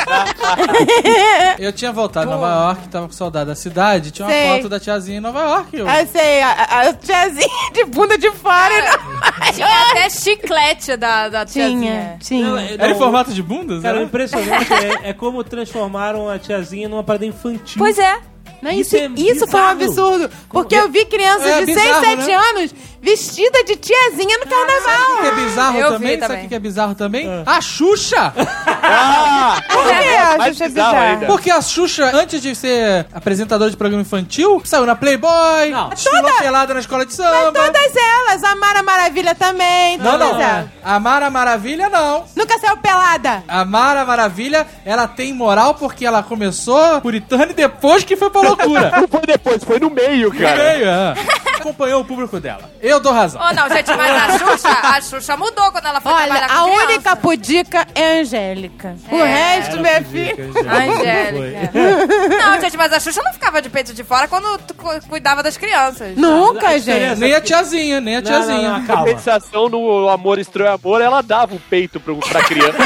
Eu tinha voltado a Nova York, tava com saudade da cidade, tinha uma Sei. foto da tiazinha em Nova York. Eu... Aí sei, a, a- a tiazinha de bunda de fora. Tinha até chiclete da, da tiazinha. Tinha, Não, tinha. é- Era em não, formato de bundas? Cara, o era? impressionante é, é como transformaram a tiazinha numa parada infantil. Pois é. Não, isso, Isso é isso foi um bizarro. absurdo. Porque eu vi crianças É de seis, bizarro, sete né? anos vestida de tiazinha no Sabe o que carnaval. é bizarro Eu vi também? Sabe também. o que é bizarro também? A Xuxa! Ah! Por que a Mais Xuxa é bizarro bizarra? ainda. Porque a Xuxa, antes de ser apresentadora de programa infantil, saiu na Playboy, Não. desfilou Toda- pelada na escola de Mas samba. todas elas, a Mara Maravilha também, Não, todas não. elas. A Mara Maravilha, não. Nunca saiu pelada. A Mara Maravilha, ela tem moral porque ela começou puritana e depois que foi pra loucura. Não foi depois, foi no meio, cara. Veio, é. Acompanhou o público dela. Eu dou razão. Oh, não, gente, mas a Xuxa, a Xuxa mudou quando ela foi Olha, trabalhar com a criança. única pudica é a Angélica. O É. resto, minha filha... Angélica. Não, gente, mas a Xuxa não ficava de peito de fora quando tu cu- cuidava das crianças. Nunca, diferença- gente. Nem a tiazinha, nem a Não, não, tiazinha. não, A calma. compensação no Amor Estranho Amor, ela dava o peito pro, pra criança.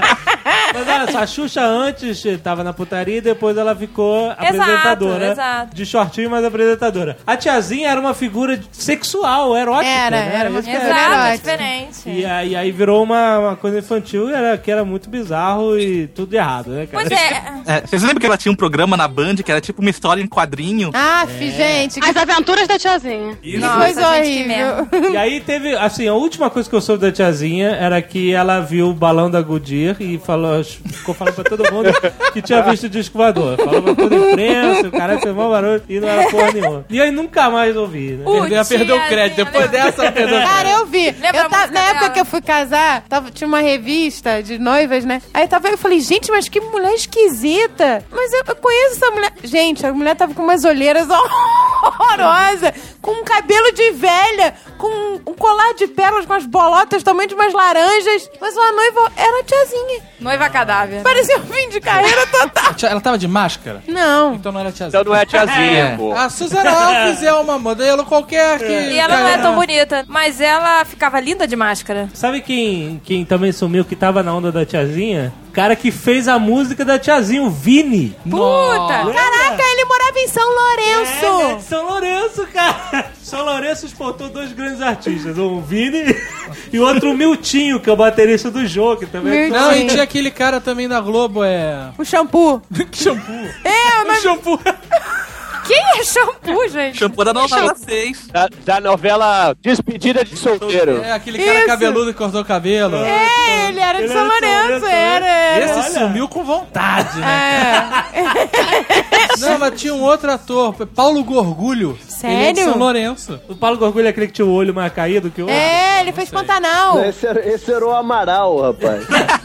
Mas olha só, a Xuxa antes tava na putaria e depois ela ficou apresentadora. exato. De shortinho, mas apresentadora. A tiazinha era uma figura sexual, erótica. Era, né? era uma Isso que figura Exato, erótica. é diferente. E aí, aí virou uma, uma coisa infantil era, que era muito bizarro e tudo errado, né, cara? Pois é. É, vocês lembram que ela tinha um programa na Band que era tipo uma história em quadrinho? Ah, fi, gente, que As aventuras da tiazinha. Isso. Nossa, coisa gente, que horrível. E aí teve, assim, a última coisa que eu soube da tiazinha era que ela viu o balão da Goodyear e falou, ficou falando pra todo mundo que tinha visto o disco voador. Falou pra toda a imprensa, o cara fez mó barulho e não era porra nenhuma. E aí nunca mais ouvi, né? Uh, Perdeu, perdeu o crédito. tiazinha, Depois lembra? dessa, ela perdeu o crédito. Cara, eu vi. Lembra Eu a tava- música na época dela? que eu fui casar, tava, tinha uma revista de noivas, né? Aí tava, eu falei, gente, mas que mulher esquisita. Mas eu, eu conheço essa mulher. Gente, a mulher tava com umas olheiras horrorosas, com um cabelo de velha, com um colar de pérolas com as bolotas tamanho de umas laranjas. Mas uma noiva era a tiazinha. Noiva Parecia cadáver. Parecia um fim de carreira total. Ela tava de máscara? Não. Então não era tiazinha. Então não é tiazinha, pô. A Susan Alves é uma modelo qualquer que... E ela não é tão bonita, mas ela ficava linda de máscara. Sabe quem, quem também sumiu, que tava na onda da tiazinha? O cara que fez a música da tiazinha, o Vini. Puta! Caraca, ele morava em São Lourenço. É, de São Lourenço, cara. São Lourenço exportou dois grandes artistas, um Vini e outro Miltinho, que é o baterista do jogo, que também... Não, e tinha aquele cara também da Globo, é... O Shampoo. Que shampoo? É, o shampoo. Quem é Shampoo, gente? Shampoo da novela seis. Da, da novela Despedida de Solteiro. É, aquele cara Isso. cabeludo que cortou o cabelo. É, ele era de Ele São era de São Lourenço, Lourenço, era. era. Esse Olha. sumiu com vontade, né? É. Não, mas tinha um outro ator, Paulo Gorgulho. Sério? Ele é de São Lourenço. O Paulo Gorgulho é aquele que tinha o olho mais caído que o outro? É, ele fez Pantanal. Esse era, esse era o Amaral, rapaz.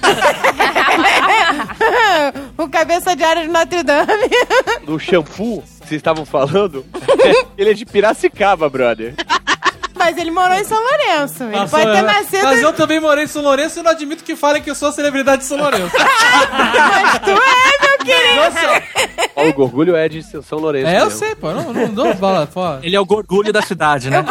O cabeça de área de Notre Dame. Do shampoo que vocês estavam falando, ele é de Piracicaba, brother. Mas ele morou em São Lourenço. Ele Passou, pode ter né? nascido... Mas eu também morei em São Lourenço e não admito que falem que eu sou a celebridade de São Lourenço. Mas tu é, meu querido. Paulo Gorgulho é de São Lourenço. É, eu mesmo. sei, pô. Eu não, não dou bola fora. Ele é o gorgulho da cidade, né?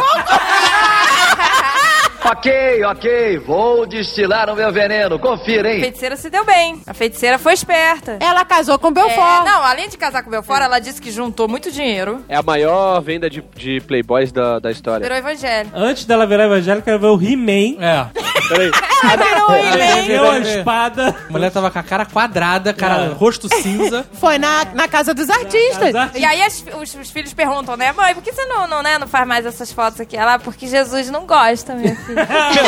Ok, ok, vou destilar o meu veneno, confira, A hein? feiticeira se deu bem. A feiticeira foi esperta. Ela casou com o É, Belfort. não, além de casar com o Belfort, ela disse que juntou muito dinheiro. É a maior venda de, de playboys da, da história. Virou evangélico. Antes dela virar evangélica, ela viu o He-Man. É. Peraí. Ela virou um Ela He-Man. ganhou a espada. A mulher tava com a cara quadrada, cara, É. rosto cinza. Foi na, na casa dos artistas. E aí as- os, os filhos perguntam, né? Mãe, por que você não, não, né, não faz mais essas fotos aqui? Ela, porque Jesus não gosta, minha filha.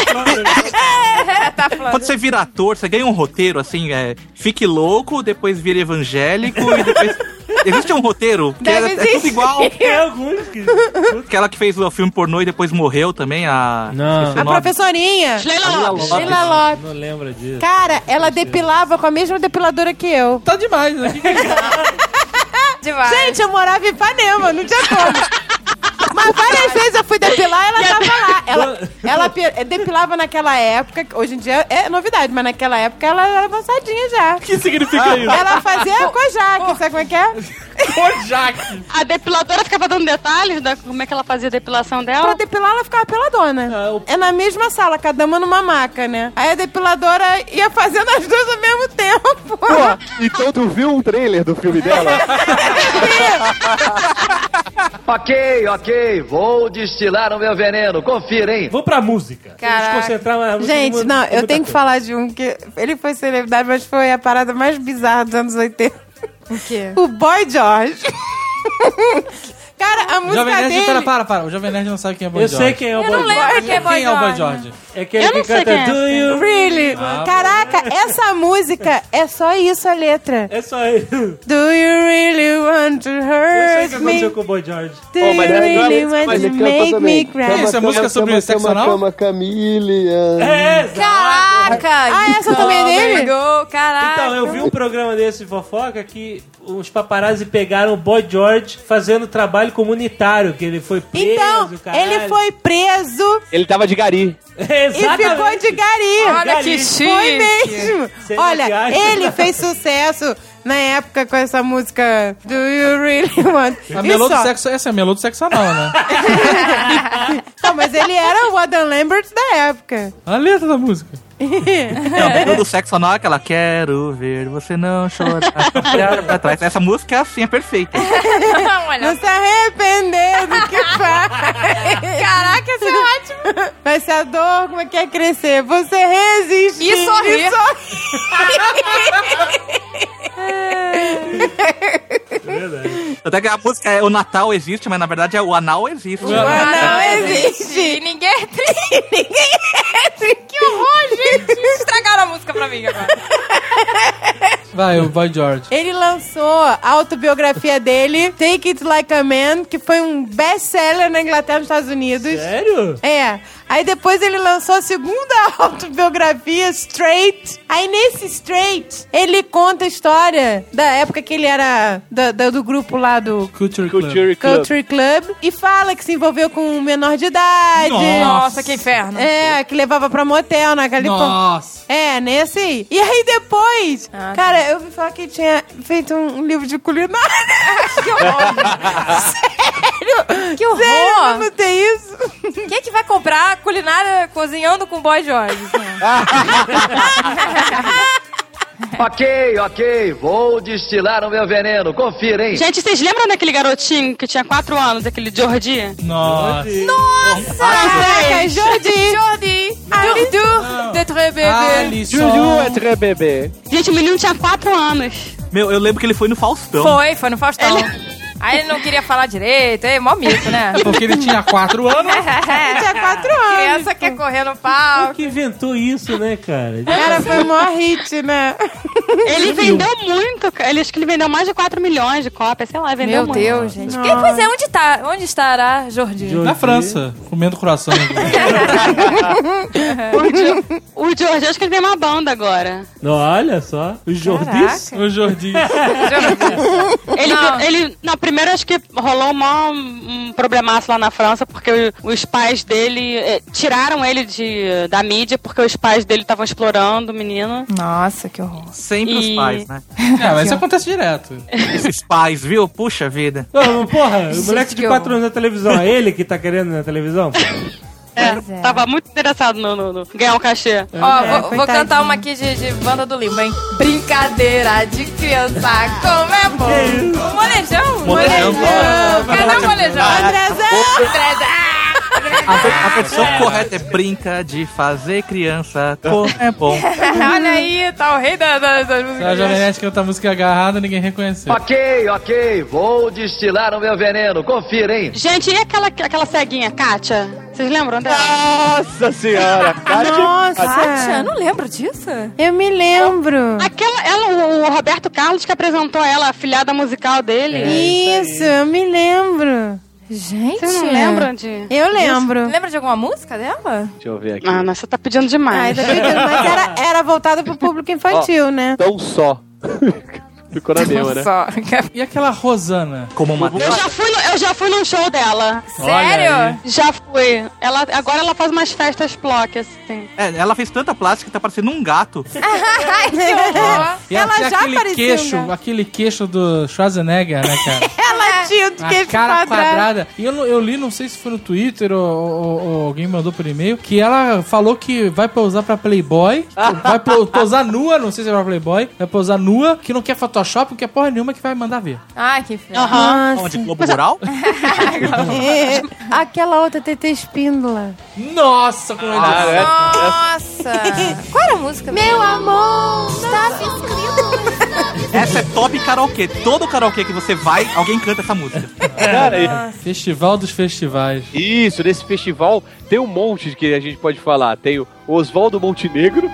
Tá falando. Quando você vira ator, você ganha um roteiro, assim, é... Fique louco, depois vira evangélico e depois... Existe um roteiro que é, Deve é tudo existir. igual. Tem alguns que... Aquela que fez o filme pornô e depois morreu também, a... Não. esqueci o A nome. professorinha. Sheila Lopes. Sheila Lopes. Não lembra disso. Cara, ela depilava com a mesma depiladora que eu. Tá demais, né? Que que é? Demais. Gente, eu morava em Ipanema, não tinha como. Mas várias vezes eu fui depilar e ela tava lá. Ela, ela pi- depilava naquela época, hoje em dia é novidade, mas naquela época ela era avançadinha já. O que significa isso? Ela fazia Kojak, sabe como é que é? Kojak. A depiladora ficava dando detalhes da como é que ela fazia a depilação Pra dela? depilar ela ficava peladona. Ah, o- É na mesma sala, cada uma numa maca, né? Aí a depiladora ia fazendo as duas ao mesmo tempo. Pô, então tu viu um trailer do filme dela? Ok, ok, vou destilar o meu veneno, confira, hein? Vou pra música. Caraca. Vamos concentrar na música. Gente, muita- não, eu muita tenho que coisa. falar de um que ele foi celebridade, mas foi a parada mais bizarra dos anos oitenta. O quê? O Boy George. Cara, a música Jovem Nerd, dele... para, para, para. O Jovem Nerd não sabe quem é Boy Eu George. sei quem é o Eu Boy não lembro George. quem é Boy Quem é o Boy George. George? É aquele Eu que não sei canta quem é. Do You... Really? Ah, Caraca, essa música é só isso a letra. É só isso. Do you really want to Eu sei o que hurt aconteceu me? com o Boy George. Do Oh, you mas é- really mas want Ele to canta make também. me cry? Isso é música sobre cama, sexo cama, anal? cama, Camille. É, exato. Caraca! Ah, essa também é dele? Go, caraca. Então, eu vi um programa desse de fofoca que os paparazzi pegaram o Boy George fazendo trabalho comunitário, que ele foi preso, Então, caralho. ele foi preso Ele tava de gari. e ficou de gari. Olha que Gari. chique. Foi mesmo. Sem Olha, maquiagem. ele fez sucesso na época com essa música Do You Really Want... A E melô do só. sexo, essa é a melô do sexo anal, né? Não, mas ele era o Adam Lambert da época. A letra da música. Não, do sexo anal é aquela quero ver você não chorar, olhar pra trás. Essa música é assim, é perfeita. Olha. Não se arrepender do que faz. Caraca, isso é ótimo. Vai ser a dor, como é que é crescer? Você resiste. E sorrir. Até que a música é o Natal existe, mas na verdade é o anal existe. O anal existe. E ninguém é triste. Ninguém é triste. Que horror, gente. Estragaram a música pra mim agora. Vai, o Boy George. Ele lançou a autobiografia dele, Take It Like a Man, que foi um best-seller na Inglaterra e nos Estados Unidos. Sério? É. Aí depois ele lançou a segunda autobiografia, Straight. Aí nesse Straight, ele conta a história da época que ele era do, do, do grupo lá do Culture Club. Culture Club. Culture Club. E fala que se envolveu com um menor de idade. Nossa, que inferno. É, que levava pra motel na Califórnia. Nossa. É, nesse aí. E aí depois, Ah, cara, eu ouvi falar que ele tinha feito um, um livro de culinária. Que horror. Sério? Que horror. Sério, eu não tem isso? Quem é que vai comprar culinária cozinhando com Boy George? Ok, ok, vou destilar o meu veneno, confira, hein? Gente, vocês lembram daquele garotinho que tinha quatro anos, aquele Jordi? Nossa. Nossa! Caraca, Jordi. Jordi! Durdur de très bébé. Alisson. Juju é très bebê. Gente, o menino tinha quatro anos. Meu, eu lembro que ele foi no Faustão. Foi, foi no Faustão. Aí ele não queria falar direito, é mó mito, né? Porque ele tinha quatro anos. Ele tinha quatro anos. Criança quer correr no palco. Quem que inventou isso, né, cara? Cara, foi o maior hit, né? Ele vendeu muito, ca- ele acho que ele vendeu mais de quatro milhões de cópias, sei lá, vendeu Meu muito. Deus, gente. Nossa. E, pois é, onde tá? Onde estará Jordi? Jordi. Na França, comendo coração. O Jordi, acho que ele tem uma banda agora. Olha só, os Jordis. O Jordi. Ele, Não. ele, não, primeiro acho que rolou uma, um problemaço lá na França, porque o- os pais dele eh, tiraram ele de, da mídia, porque os pais dele estavam explorando o menino. Nossa, que horror. Sempre os E- pais, né? É, mas isso acontece direto. Esses pais, viu? Puxa vida. Ô, porra, o moleque de que quatro horror. anos na televisão, é ele que tá querendo na televisão? É, Pois é. tava muito interessado no, no- no ganhar um cachê. Ó, vou, vou coitadinho. cantar uma aqui de, de banda do Limbo, hein? Brincadeira de criança, como é bom. O molejão. Molejão. Cadê o molejão? Andrezão! Andrezão. A, ve- a versão correta é brinca de fazer criança. Como é bom. Olha aí, tá o rei da, da, das Se a músicas. Jovem Nerd canta a música agarrada, ninguém reconheceu. Ok, ok, vou destilar o meu veneno, confira, hein? Gente, e aquela, aquela ceguinha, Kátia? Vocês lembram dela? Nossa senhora. Kátia. Nossa! Kátia, eu não lembro disso. Eu me lembro. Aquela, ela, o Roberto Carlos que apresentou ela, a filhada musical dele. Isso, eu me lembro. Gente. Vocês não lembram de... Eu lembro. Lembra de alguma música dela? Deixa eu ver aqui. Ah, não, você tá pedindo Ai, demais. tá pedindo, mas era, era voltada pro público infantil, né? Tão só. Ficou na mesma, né? Só. E aquela Rosana? Como uma. Eu já fui no, eu já fui num show dela. Sério? Já fui. Ela, agora ela faz umas festas plock, assim. É, ela fez tanta plástica que tá parecendo um gato. Ai, que horror. E Ela aquele já parecia queixo, um gato. aquele queixo do Schwarzenegger, né, cara? Ela tinha o A queixo cara quadrado. quadrada. E eu, não- eu li, não sei se foi no Twitter ou, ou- ou alguém mandou por e-mail, que ela falou que vai pousar pra Playboy, vai po- pousar nua, não sei se é pra Playboy, vai pousar nua, que não quer Photoshop, não quer porra nenhuma, que vai mandar ver. Ai, que inferno. Nossa. Onde? Globo Rural? É, aquela outra T T Espíndola. Nossa, como ele Ah, é. Nossa. Qual era a música? Meu amor, está se inscrito. Essa é top karaokê. Todo karaokê que você vai, alguém canta essa música. Cara, Festival dos festivais. isso, nesse festival tem um monte de que a gente pode falar. Tem o Oswaldo Montenegro.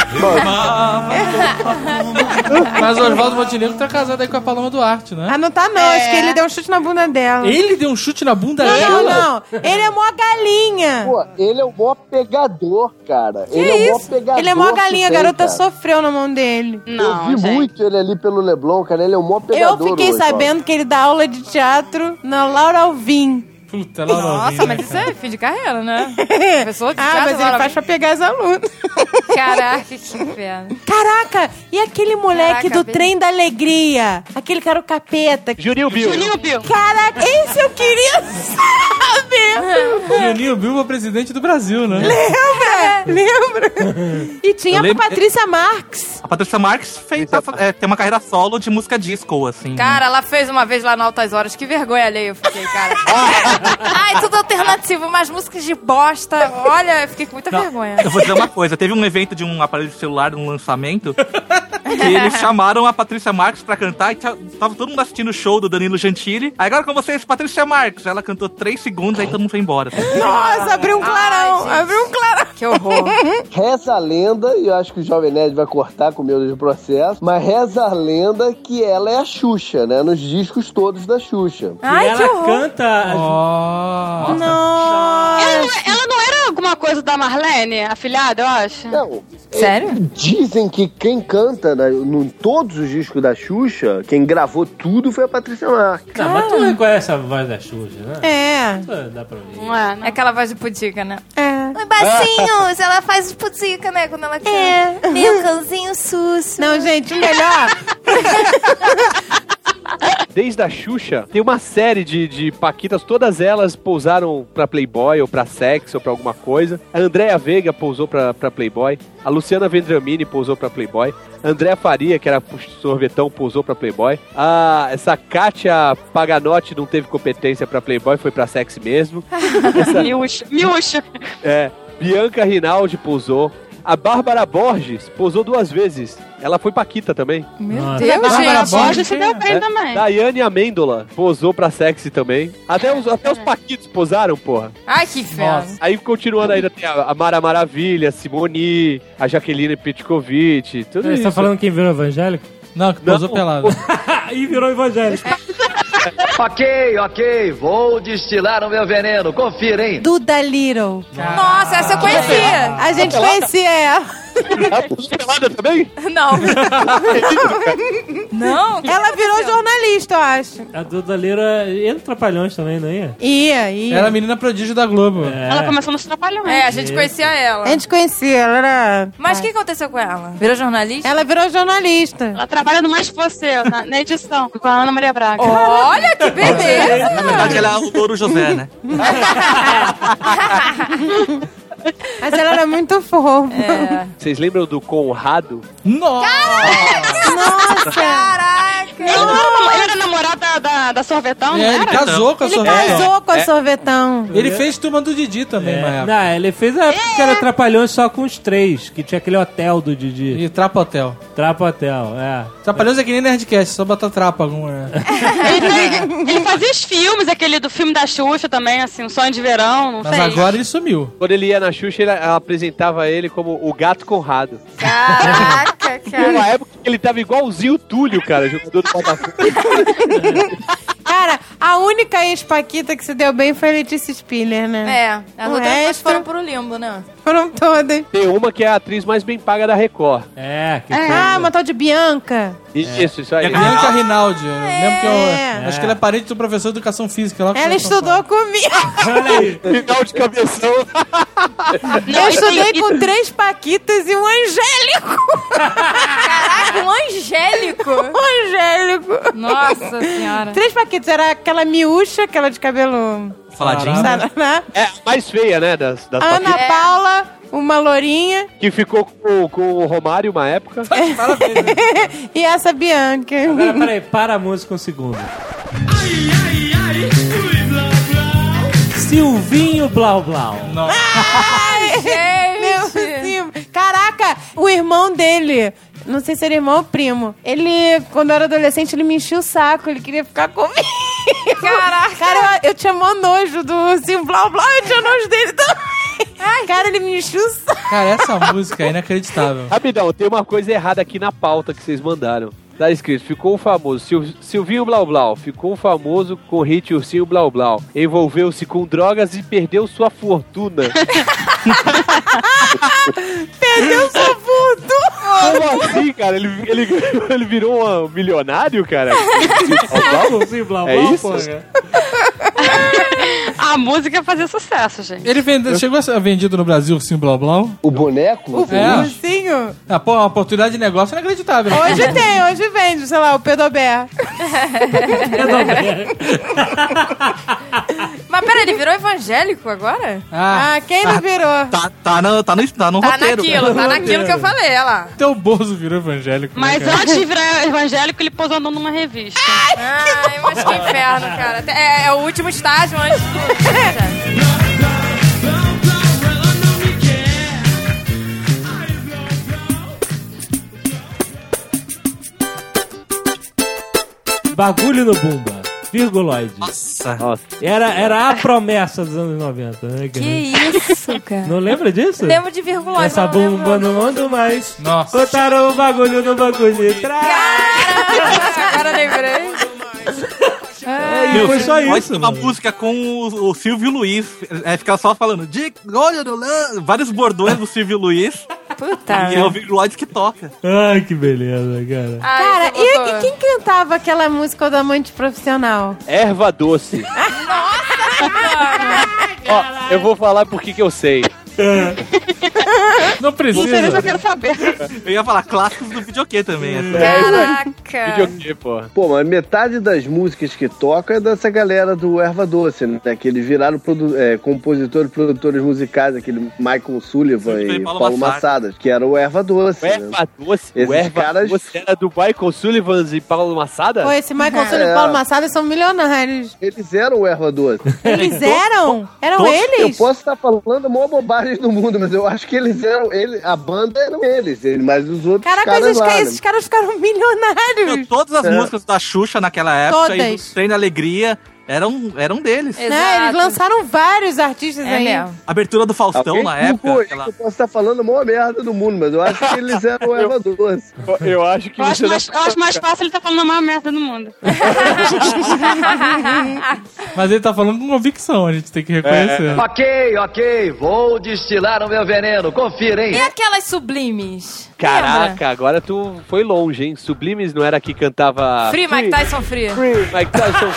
Mas o Oswaldo Montenegro tá casado aí com a Paloma Duarte, né? Ah, não tá não. Acho que ele deu um chute na bunda dela. Ele deu um chute na bunda Não, dela? não. Ele é mó galinha. Pô, ele é o maior pegador, cara. ele é o maior pegador. Ele é mó galinha. A que tem, garota cara. sofreu na mão dele. Eu Não, vi gente. muito ele ali pelo Leblon, cara. Ele é o maior Eu pegador. fiquei hoje, sabendo que ele dá aula de teatro na Laura Alvim. Puta, ela Nossa, mas isso é fim de carreira, né? Pessoa de Ah, teatro, mas ele Laura faz pra pegar as alunas. Caraca, que inferno. Caraca, e aquele moleque Caraca, do bem- Trem da Alegria? Aquele cara o capeta. Juninho Bill. Juninho Bill. Caraca, esse eu queria saber. Juninho Bilbo, presidente do Brasil, né? Lembra? Lembra? E tinha Eu a lembro- Patrícia Marques. A Patrícia Marques fez, é, tem uma carreira solo de música disco, assim. Cara, ela fez uma vez lá no Altas Horas. Que vergonha alheia eu fiquei, cara. Ai, tudo alternativo, umas músicas de bosta. Olha, eu fiquei com muita vergonha. Eu vou dizer uma coisa, teve um evento de um aparelho de celular, um lançamento, que eles chamaram a Patrícia Marques pra cantar e t- tava todo mundo assistindo o show do Danilo Gentili. Aí agora com vocês, Patrícia Marques. Ela cantou três segundos, aí todo mundo foi embora. Nossa, abriu um clarão. Ai, gente. abriu um clarão. Que horror. Reza a lenda, e eu acho que o Jovem Nerd vai cortar com medo de processo, mas reza a lenda que ela é a Xuxa, né? Nos discos todos da Xuxa. Ai, e que ela horror. canta. Ó. Nossa. Ela, não- ela não era alguma coisa da Marlene, afilhada, eu acho? Não. Sério? Dizem que quem canta né, em todos os discos da Xuxa, quem gravou tudo foi a Patrícia Marques. Não, mas tu reconhece a voz da Xuxa, né? É. Isso dá pra ver. Não é, É aquela voz de pudica, né? É. Oi, baixinhos! Ela faz pudica, né? Quando ela canta. É. Meu cãozinho susso. Não, gente, o melhor. Desde a Xuxa, tem uma série de, de paquitas, todas elas pousaram pra Playboy, ou pra sexo, ou pra alguma coisa. A Andréa Veiga pousou pra, pra Playboy. A Luciana Vendramini pousou pra Playboy. A Andréa Faria, que era sorvetão, pousou pra Playboy. A, essa Kátia Paganotti não teve competência pra Playboy, foi pra sexy mesmo. Essa, Miúcha. Miúcha. é, Bianca Rinaldi pousou. A Bárbara Borges pousou duas vezes. Ela foi paquita também. Meu Nossa. Deus, Bárbara gente. Borges se deu bem É. também. Daiane Amêndola posou pra sexy também. Até os, até os paquitos posaram, porra. Ai, que inferno. Aí, continuando ainda, tem a a Mara Maravilha, a Simoni, a Jaqueline Petkovic, tudo Você isso. tá falando quem virou evangélico? Não, que pousou Não. pelado. Ih, virou evangélico. Ok, ok, vou destilar o meu veneno, confira, hein? Duda Little. Nossa, essa eu conhecia. A gente conhecia ela. Ela posou pelada também? Não. Não? Ela virou jornalista, eu acho. A Duda Lira ia no Trapalhões também, não ia? Ia, ia. Era a menina prodígio da Globo. Ela começou nos trapalhões. É, a gente conhecia ela. A gente conhecia, ela era... Mas o que aconteceu com ela? Virou jornalista? Ela virou jornalista. Ela trabalha no Mais Que Você, na, na edição, com a Ana Maria Braga. Olha que beleza! Na verdade, ela é o Louro José, né? Mas ela era muito fofa. É. Vocês lembram do Conrado? Nossa! Nossa! Caraca! Ele, não era, nam- ele era namorado da, da, da Sorvetão, não É, ele era? casou com a Ele sorvetão. casou com a sorvetão. Ele fez Turma do Didi também, É. na época. Não, ele fez a época que era Trapalhões só com os três, que tinha aquele hotel do Didi. E Trapa Hotel. Trapa Hotel, é. Trapalhões é que nem Nerdcast, só botar trapa alguma. Ele, ele fazia os filmes, aquele do filme da Xuxa também, assim, um sonho de verão, não Mas sei. agora ele sumiu. Quando ele ia na Xuxa, ele- ela apresentava ele como o Gato Conrado. Caraca, Tem uma cara. época que ele tava igualzinho o Túlio, cara, jogador do Botafogo. Cara, a única ex-paquita que se deu bem foi a Letícia Spiller, né? É, as O outras resto- foram pro limbo, né? Foram todas. Tem uma que é a atriz mais bem paga da Record. É, que Ah, uma tal de Bianca. Isso, isso aí. É Bianca Rinaldi. Eu lembro que eu. É. Acho que ela é parente do professor de educação física lá. que Ela foi em São estudou comigo. Olha aí. Final de cabeção. Eu estudei com três paquitas e um angélico. Caraca, um angélico. Um angélico. Nossa senhora. Três paquitas. Era aquela miúcha, aquela de cabelo... Faladinho. Sarará. É a mais feia, né, das, das Ana paquitas. Paula, uma lourinha. Que ficou com, com o Romário uma época. E essa Bianca. Agora, peraí, para a música um segundo. Silvinho Blau Blau. Nossa. Ai, meu Deus. Caraca, o irmão dele... Não sei se era irmão ou primo. Ele, quando eu era adolescente, ele me enchia o saco. Ele queria ficar comigo. Caraca. Cara, eu, eu tinha mó nojo do assim, blá blá. Eu tinha nojo dele também. Ai, cara, ele me enchia o saco. Cara, essa música é inacreditável. Rapidão, tem uma coisa errada aqui na pauta que vocês mandaram. Tá escrito, ficou famoso. Sil- Silvinho Blau Blau ficou famoso com o hit Ursinho Blau Blau. Envolveu-se com drogas e perdeu sua fortuna. Perdeu sua fortuna. Como assim, cara? Ele, ele, ele virou um milionário, cara? Sim, Blau É Blau, isso? porra. A música fazia sucesso, gente. Ele vende, chegou a ser vendido no Brasil, sim, blá blá. O boneco? É. Ursinho. Ah, pô, uma oportunidade de negócio inacreditável. Hoje tem, hoje vende, sei lá, o Pedobé. Mas pera, ele virou evangélico agora? Ah, Ah, quem não virou? Tá, tá, no, tá, no, tá no Tá roteiro. naquilo, tá naquilo que eu falei, olha lá. até o Bozo virou evangélico. né, Mas cara? antes de virar evangélico, ele posou numa revista. Ai, mas que inferno, cara. É, é o último estágio antes do... Bagulho no Bumba. Virguloide. Nossa. Nossa. Era, era a promessa dos anos noventa, né? Que isso, cara. Não lembra disso? Lembro de virgulose. Essa mas não bomba lembro. não anda mais. Nossa. Botaram o bagulho no bagulho de trás. Caraca, agora lembrei. É Meu, foi só Pode isso. ter uma mano. música com o, o Silvio Luiz. É ficar só falando de olha no lan", vários bordões do Silvio Luiz. Puta. E é o Silvio Luiz que toca. Ai, que beleza, cara. Ai, Cara, você e, botou- e quem cantava aquela música do Amante Profissional? Erva doce. Ó, eu vou falar por que que eu sei. Não precisa. Interesse, eu quero saber. Eu ia falar clássicos do videokê também. essa. Caraca. Videokê, pô. Pô, mas metade das músicas que tocam é dessa galera do Erva Doce, né? Que eles viraram produ- é, compositores e produtores musicais, aquele Michael Sullivan Sim, e Paulo Paulo Massadas. Massadas, que era o Erva Doce. O né? Erva Doce, Esses o Erva caras- Doce era do Michael Sullivan e Paulo Massada? Pô, esse Michael Sullivan e É. Paulo Massada são milionários. Eles eram o Erva Doce. Eles eram? Eram todos- Eu eles? posso estar falando a maior bobagem do mundo, mas eu acho que eles eram. Ele, a banda eram eles, ele- mas os outros Caraca, caras esses, lá. ca- né? esses caras ficaram milionários. Meu, todas as É. músicas da Xuxa naquela época e Todas. do Treino Alegria eram, eram deles. Exato. Né? Eles lançaram vários artistas É aí. mesmo. Abertura do Faustão Alguém na culpou época. ele, Aquela... que Eu posso estar falando a maior merda do mundo, mas eu acho que eles eram o Erva Doce. Eu acho que Eu você acho, mais, eu acho mais fácil ele tá falando a maior merda do mundo. Mas ele tá falando com convicção, a gente tem que reconhecer. Ok, ok, vou destilar o meu veneno, confira, hein? E aquelas sublimes? Caraca, Lembra? agora tu foi longe, hein? Sublimes não era que cantava... Free, Mike Tyson Free. Free, Mike Tyson.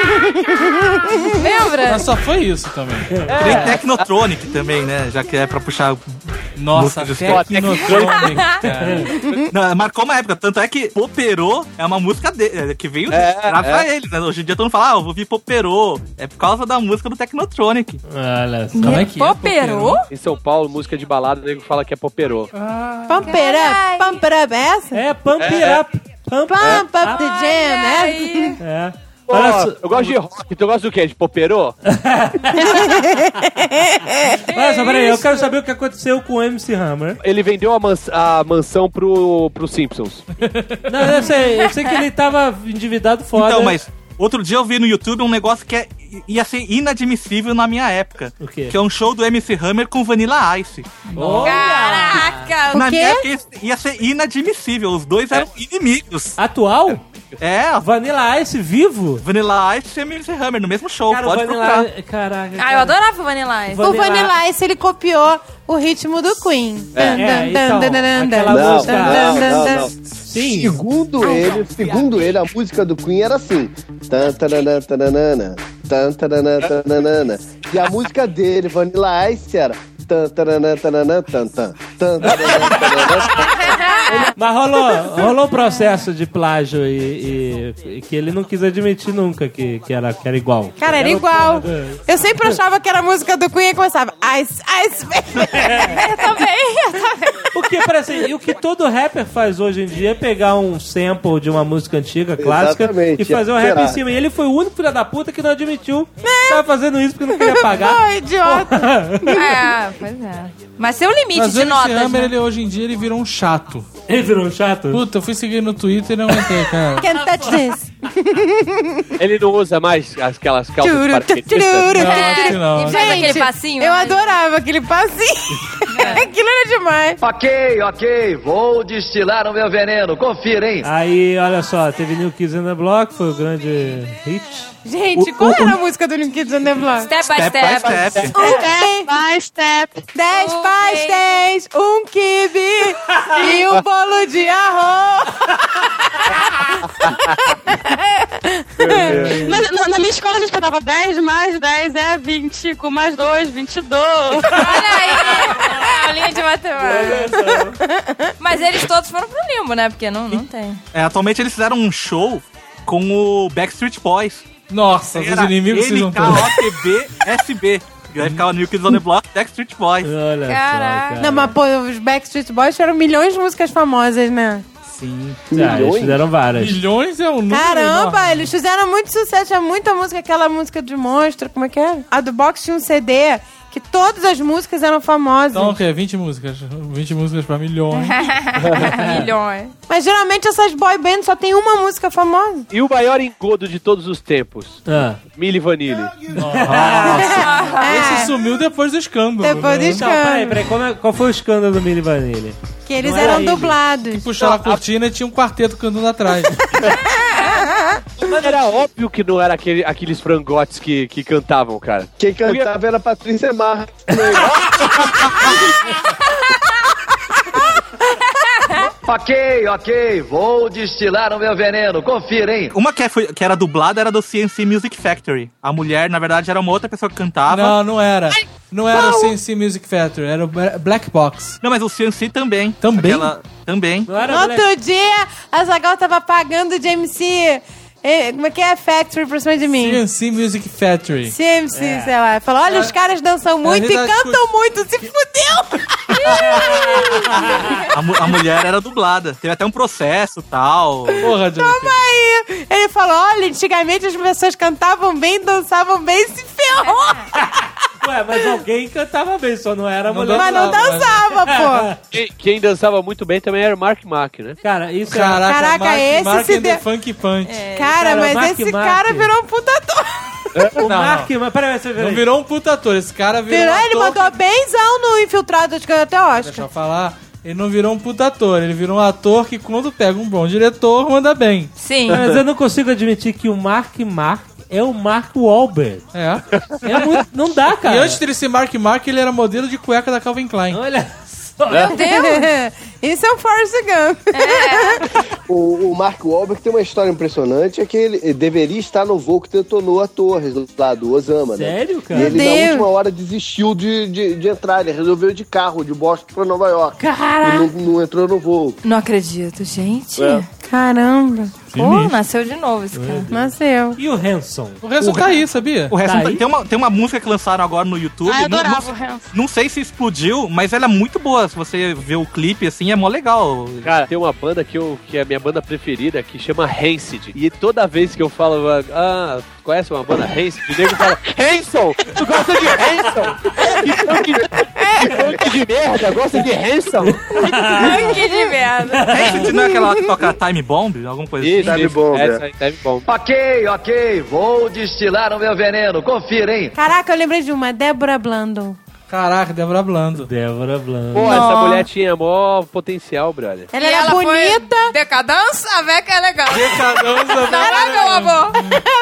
Lembra? Mas só foi isso também. Tem Technotronic também, né? Já que é pra puxar. Nossa, música de Technotronic, cara. Não, marcou uma época. Tanto é que Poperô é uma música dele, que veio É, graças é. a eles. Né? Hoje em dia todo mundo fala, ah, eu vou ouvir Poperô. É por causa da música do Technotronic. Olha só. Como é que é? Poperô? Em São Paulo, música de balada, o nego fala que é poperô. Pump it up, pump it up, é essa? É, Pump It É. Up. Pump Pump up the jam, né? Aí. É. Pô, Olha só. eu gosto de rock, tu gosta do quê? De poperô? Olha só, peraí, eu quero saber o que aconteceu com o M C Hammer. Ele vendeu a, mans a mansão pro, pro Simpsons. Não, eu sei, eu sei que ele tava endividado foda. Então, mas outro dia eu vi no YouTube um negócio que é, ia ser inadmissível na minha época. O quê? Que é um show do M C Hammer com Vanilla Ice. Caraca! Na quê? minha época ia ser inadmissível. Os dois eram inimigos. Atual? É, Vanilla Ice vivo? Vanilla Ice e M C Hammer no mesmo show. Cara, o Pode Vanilla procurar. Ice... Caraca. Ah, eu adorava o Vanilla Ice. Vanilla- O Vanilla Ice, ele copiou o ritmo do Queen. É, então, aquela Não, música... não, não, não. Sim. Segundo ele, segundo ele, a música do Queen era assim. Tan, taranã, taranana, tan, taranã, taranana. E a música dele, Vanilla Ice, era tan, taranã, taranã, tan, tan, tan, taranã, taranã, tan. Mas rolou, rolou um processo de plágio e, e- e que ele não quis admitir nunca que, que, era, que era igual. Cara, era igual. Eu sempre achava que era a música do Queen e começava Ice, Ice, baby. Eu também, eu também. O que, parece, e o que todo rapper faz hoje em dia é pegar um sample de uma música antiga, clássica, Exatamente, e fazer um é, rap será? em cima. E ele foi o único filho da puta que não admitiu que tava fazendo isso porque não queria pagar. Ai, idiota. É, pois é. Mas tem um limite Mas o de M C notas, Hammer, né? ele, hoje em dia, ele virou um chato. Ele virou um chato? Puta, eu fui seguir no Twitter e não entrei, cara. Can't touch this. Ele não usa mais aquelas calças Tchuru, paraquedistas? tchuru, Não, acho que não. E faz aquele passinho. eu né? adorava aquele passinho. Aquilo era demais. Ok, ok, vou destilar o meu veneno, confira, hein? Aí, olha só, teve New Kids on the Block, foi o grande hit. Gente, qual era a música do New Kids on the Block? Step by Step by step. step. Step by step. Dez Ok. pastéis, um quibe e um bolo de arroz. Na, na- na minha escola a gente cantava dez mais dez é vinte, com mais dois, vinte e dois. Olha aí. Aulinha de matemática. Mas eles todos foram pro limbo, né? Porque não, não tem. É, atualmente eles fizeram um show com o Backstreet Boys. Nossa, os Era inimigos se M juntou. K O T B S B. Que vai ficar o New Kids on the Block, Backstreet Boys. Olha Caraca. só, cara. Não, mas pô, os Backstreet Boys tiveram milhões de músicas famosas, né? Sim. Ah, eles fizeram várias. Milhões é um número Caramba, enorme. eles fizeram muito sucesso, tinha muita música, aquela música de monstro, como é que é? A do Box tinha um C D que todas as músicas eram famosas. Então o quê? vinte músicas. vinte músicas pra milhões. Milhões. Mas geralmente essas boy bands só tem uma música famosa. E o maior engodo de todos os tempos? Ah. Milli Vanilli. Esse sumiu depois do escândalo. Depois do né? Não, peraí, escândalo. peraí, como é- qual foi o escândalo do Milli Vanilli? Que eles Não era eram ele. dublados. Puxou a cortina e tinha um quarteto cantando atrás. mas Era óbvio que não era aquele, aqueles frangotes que, que cantavam, cara. Quem cantava era a Patrícia Marques. Ok, ok, vou destilar o meu veneno, confira, hein? Uma que, foi, que era dublada era do C N C Music Factory. A mulher, na verdade, era uma outra pessoa que cantava. Não, não era. Não era o C N C Music Factory, era o Black Box. Não, mas o C N C também. Também? Aquela, também. Não era No Black- outro dia, a Zagal tava pagando de M C. eh, Como é que é? Factory por cima de mim. C N C Music Factory. C M C, sei lá. Falou: olha, os caras dançam muito e gente cantam muito. Se fudeu! A, mu- a mulher era dublada. Teve até um processo e tal. Porra, Johnny. Calma aí. Ele falou: olha, antigamente as pessoas cantavam bem, dançavam bem, se ferrou. Ué, mas alguém cantava bem, só não era a mulher. Mas não dançava, pô. Quem, quem dançava muito bem também era o Mark Mark, né? Cara, isso é... Caraca, Caraca, Mark, esse Mark se and the deu- Funky Punch. Cara, Cara, mas Mark esse Mark. cara virou um puta ator. O Não, Mark, mas peraí, você Não virou um puta ator, esse cara virou Virou, um ele ator mandou benzão no Infiltrado, acho que ganhou até Deixa Oscar. eu falar. Ele não virou um puta ator, ele virou um ator que quando pega um bom diretor, manda bem. Sim. Mas eu não consigo admitir que o Mark Mark é o Mark Wahlberg. É. É muito... Não dá, cara. E antes dele ser Mark Mark, ele era modelo de cueca da Calvin Klein. Olha só. Meu Deus. Isso é o Forrest Gump. O, o Mark Wahlberg tem uma história impressionante, é que ele, ele deveria estar no voo que detonou a torre lá do Osama, né? Sério, cara? E ele, Meu na Deus. última hora, desistiu de, de, de entrar. Ele resolveu ir de carro, de Boston pra Nova York. Caraca. E não, não entrou no voo. Não acredito, gente. É. Caramba. Pô, nasceu de novo esse cara. Nasceu. E o Hanson? O resto tá aí, sabia? O resto Tá tá- aí? tem, uma, tem uma música que lançaram agora no YouTube. Ah, eu não, adorava não, o Hanson. não sei se explodiu, mas ela é muito boa. Se você ver o clipe, assim, é mó legal. Cara, tem uma banda que, eu, que é a minha banda preferida, que chama Rancid. E toda vez que eu falo, ah, conhece uma banda Rancid? O nego fala, Hanson! Tu gosta de Hanson? Que funk, que funk de merda, gosta de Hanson? Que de merda. Rancid não é aquela que toca Time Bomb? Alguma coisa Isso, assim? Time Bomb, essa aí, Time Bomb. Ok, ok, vou destilar o meu veneno, confira, hein? Caraca, eu lembrei de uma. Débora Blando. Caraca, Débora Blando. Débora Blando. Pô, essa Nossa. mulher tinha mó potencial, brother. Ela E era ela bonita. foi decadência, a Veca é legal. Decadência, Caraca, meu amor.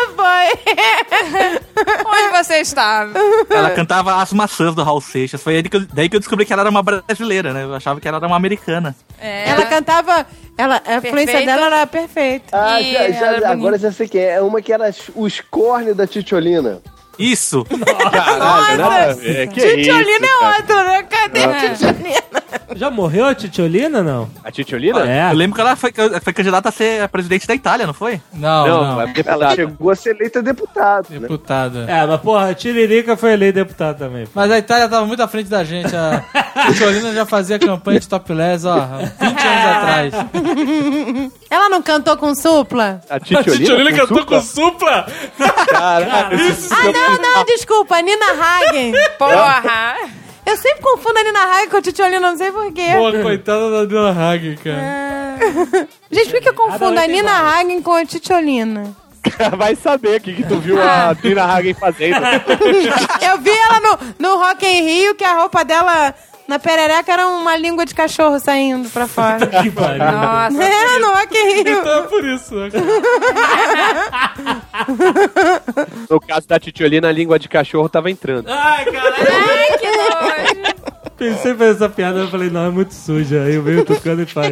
Foi. Onde você estava? Ela cantava As Maçãs do Raul Seixas. Foi aí que eu, daí que eu descobri que ela era uma brasileira, né? Eu achava que ela era uma americana. É. Ela cantava. Ela, a influência Perfeita. dela era perfeita. Ah, E já, já- ela é agora bonita. já sei quem é. É uma que era os cornes da Titiolina. Isso! Caralho, nada a ver. Que Titiolina isso, é cara. outro, né? Cadê a É. Titiolina? Já morreu a Titiolina, não? A Titiolina? É. Eu lembro que ela foi, foi candidata a ser a presidente da Itália, não foi? Não, Não, não. é Ela deputada. chegou a ser eleita deputada, né? Deputada. É, mas porra, a Tiririca foi eleita deputada também. pô. Mas a Itália tava muito à frente da gente. A Titiolina já fazia campanha de topless, ó, há vinte anos atrás. Ela não cantou com supla? A Titiolina, cantou com supla? Caralho, Ah, não, não, desculpa. Nina Hagen. Porra. Eu sempre confundo a Nina Hagen com a Titiolina, não sei porquê. Pô, coitada da Nina Hagen, cara. Gente, por que eu confundo não, a tem Nina vários. Hagen com a Titiolina? vai saber o que, que tu viu a Nina Hagen fazendo. Eu vi ela no, no Rock in Rio, que a roupa dela na perereca era uma língua de cachorro saindo pra fora. Que pariu. Nossa. É, no Rock in Rio. Então é por isso, né? No caso da Titiolina, a língua de cachorro tava entrando. Ai, caralho. Ai, que nojo. Pensei pra essa piada, eu falei, não, é muito suja. Aí eu venho tocando e faz.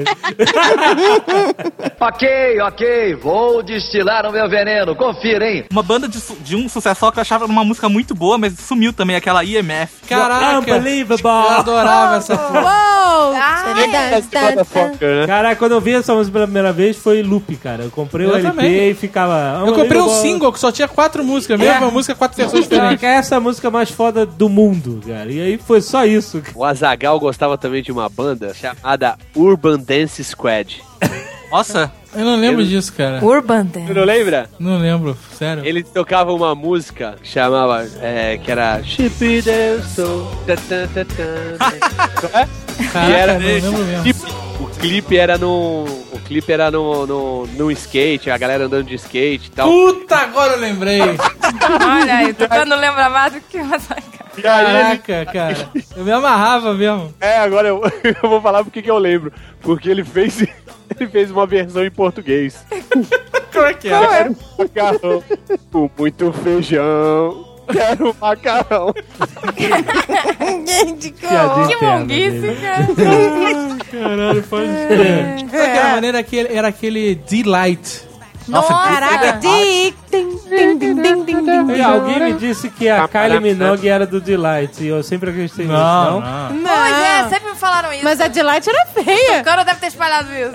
Ok, ok, vou destilar o meu veneno, confira, hein? Uma banda de, su- de um sucesso que eu achava uma música muito boa, mas sumiu também, aquela I M F. Caraca, eu Unbelievable. adorava essa porra. Uou! Esse motherfucker, né? Caraca, quando eu vi essa música pela primeira vez, foi loop, cara. Eu comprei o Eu L P também. e ficava... Eu comprei um Unbelievable. single que só tinha quatro músicas, mesmo, É. uma música, quatro versões diferentes. Caraca, essa é a música mais foda do mundo, cara. E aí foi só isso. O Azaghal gostava também de uma banda chamada Urban Dance Squad. Nossa, Eu não lembro disso, cara. Urban Tu Dance. não lembra? Não lembro, sério. Eles tocavam uma música que chamava, é, que era Chip Del Soul. Tá, tá, tá, tá. É? Caraca, E era não lembro mesmo. tipo, o clipe era no o clipe era no, no, no skate, a galera andando de skate e tal. Puta, agora eu lembrei. Olha aí, tu não lembra mais do que o Azaghal. E aí ele- Caraca, cara. Eu me amarrava mesmo. É, agora eu, eu vou falar porque que eu lembro. Porque ele fez, ele fez uma versão em português. Como é que é? Quero um macarrão com muito feijão. Quero um macarrão. Gente, que Piadinha horror. Que interna monguice, dele. cara. Caralho, pode ser. De qualquer maneira, aquele- era aquele Delight. Nossa, Caraca, tic, tim, tim, tim, tim, tim, tim. E alguém me disse que a Kylie Minogue era do Delight. E eu sempre acreditei nisso, não? Não, não. Pois é, sempre me falaram isso. Mas a Delight era feia. O cara deve ter espalhado isso.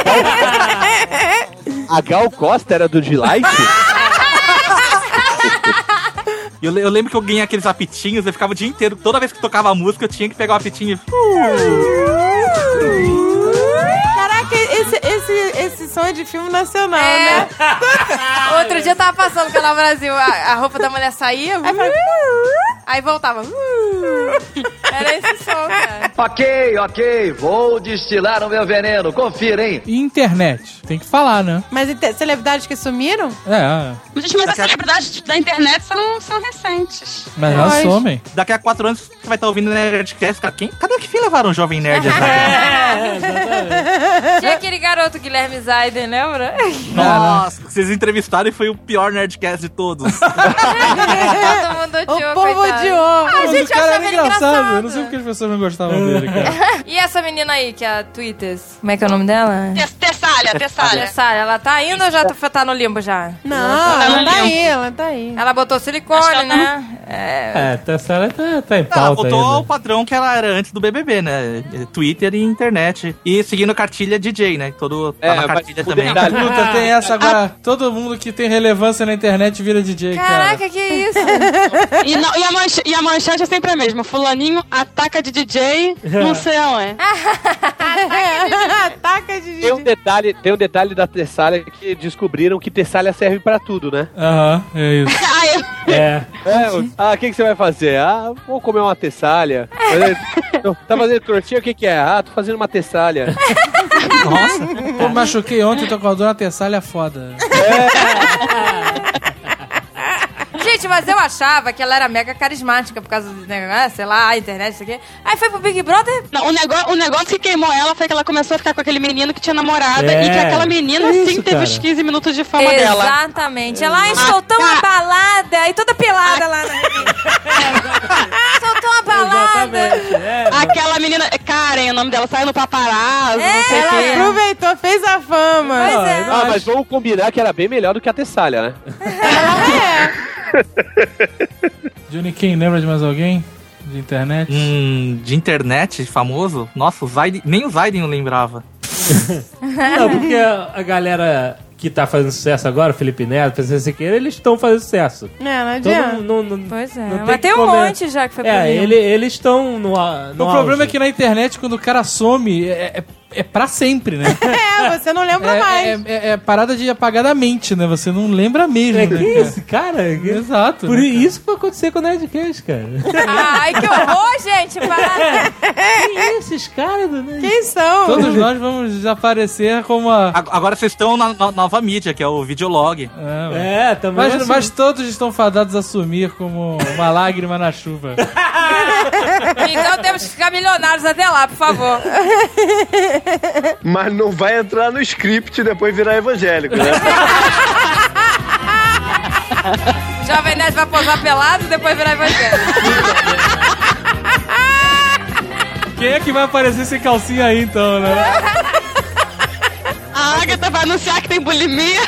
A Gal Costa era do Delight? E eu, le- eu lembro que eu ganhei aqueles apitinhos, eu ficava o dia inteiro, toda vez que tocava a música, eu tinha que pegar o apitinho e... Caraca, esse, esse, esse som é de filme nacional, É. né? Outro dia eu tava passando pelo Brasil, a, a roupa da mulher saía, aí, falei, aí voltava. Era esse som, cara. Ok, ok, vou destilar o meu veneno, confira, hein? E internet? Tem que falar, né? Mas inte- celebridades que sumiram? É, Gente, mas as celebridades da internet são, são recentes. mas elas Nós. somem. Daqui a quatro anos você vai estar ouvindo o Nerdcast. Cara, quem? Cadê que fim levaram o Jovem Nerd? essa- É, exatamente. Tinha aquele garoto Guilherme Zaiden, lembra? Nossa, vocês entrevistaram e foi o pior Nerdcast de todos. Todo mundo odiou, O povo coitado. odiou. Ah, Mas gente, o cara eu era achava ele engraçado. engraçado. Eu não sei porque as pessoas não gostavam dele, cara. E essa menina aí, que é a Twitters? Como é que é o nome dela? Tess- Tessália, Tessália. Tessália, ela tá indo ou já tá, tá no limbo já? Não, Tá ela no tá limbo. aí, ela tá aí. Ela botou Acho que silicone, ela né? É. É, Tessera tá, tá em Ela pauta voltou ao ainda. padrão que ela era antes do B B B, né? Twitter e internet. E seguindo cartilha D J, né? Todo tá É, na mas cartilha o também. detalhe- Puta, tem essa agora. Todo mundo que tem relevância na internet vira D J, cara. Caraca, que isso? E, não- e a manche- e a manchete é sempre a mesma. Fulaninho ataca de D J, não sei aonde. Ataca de Tem um detalhe, tem um detalhe da Tessália que descobriram que Tessália serve pra tudo, né? Aham, é isso. Aí eu- É. É, o- ah, o que, que você vai fazer? Ah, vou comer uma Tessália. Mas aí, tá fazendo tortinha, o que que é? Ah, tô fazendo uma Tessália. Nossa, eu me machuquei ontem, tô com a dona Tessália foda. Gente, mas eu achava que ela era mega carismática por causa do negócio, sei lá, a internet, isso aqui. Aí foi pro Big Brother. Não, o, negócio, o negócio que queimou ela foi que ela começou a ficar com aquele menino que tinha namorada É, e que aquela menina isso, sim teve cara. os quinze minutos de fama dela. Exatamente. Ela soltou uma balada, aí toda pelada lá na soltou uma balada. Exatamente. É, Aquela menina, Karen, o nome dela, saiu no paparazzo, É, não sei o Ela quê. aproveitou, fez a fama. Pois é. Ah, mas vamos combinar que era bem melhor do que a Tessália, né? Johnny King, lembra de mais alguém? De internet? Hum, de internet famoso? Nossa, o Zaiden, nem o Zaiden eu lembrava. Não, porque a, a galera que tá fazendo sucesso agora, Felipe Neto, Princesa Siqueira, eles estão fazendo sucesso. Não, não Então adianta. não, não, não, Pois é. não Mas que tem um comer. monte já que foi pro É, limbo. ele, eles estão no, a- no O problema é auge. que na internet, quando o cara some, é, é, é pra sempre, né? É, você não lembra É, mais. é, é- é parada de apagar da mente, né? Você não lembra mesmo, É né? que cara? isso, cara? Que- Exato. Por né, isso que vai acontecer com o Nerdcast, cara. Ai, que horror, gente. Para. Quem é esses caras do Nerd? Quem são? Todos nós vamos desaparecer como a... Ag- Agora vocês estão na, na nova mídia, que é o Videolog. É, mano. É, também. Mas, mas todos estão fadados a sumir como uma lágrima na chuva. Então temos que ficar milionários até lá, por favor. Mas não vai entrar no script e depois virar evangélico, né? Jovem Nerd vai posar pelado e depois virar evangélico. Quem é que vai aparecer sem calcinha aí, então, né? A Agatha vai anunciar que tem bulimia.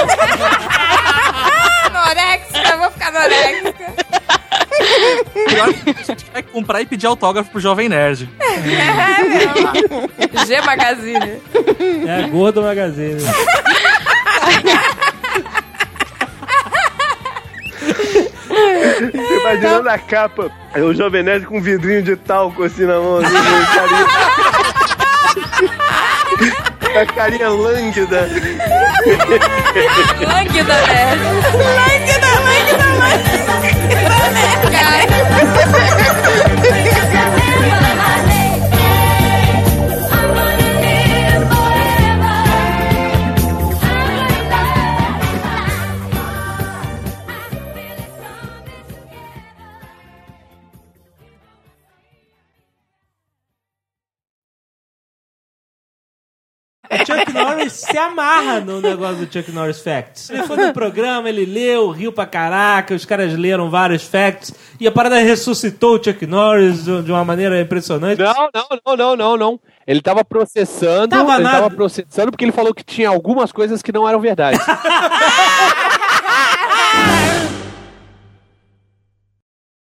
Anorexica, eu vou ficar anorexica. Pior que a gente vai comprar e pedir autógrafo pro Jovem Nerd. G Magazine. É, Gordo Magazine. Imaginando a capa, é o Jovem Nerd com um vidrinho de talco assim na mão, assim, com carinha... a carinha lânguida. Lânguida Nerd. Lânguida, lânguida, O Chuck Norris se amarra no negócio do Chuck Norris Facts. Ele foi no programa, ele leu, riu pra caraca, os caras leram vários facts, e a parada ressuscitou o Chuck Norris de uma maneira impressionante. Não, não, não, não, não, não. Ele tava processando, Tava ele nada. tava processando porque ele falou que tinha algumas coisas que não eram verdade.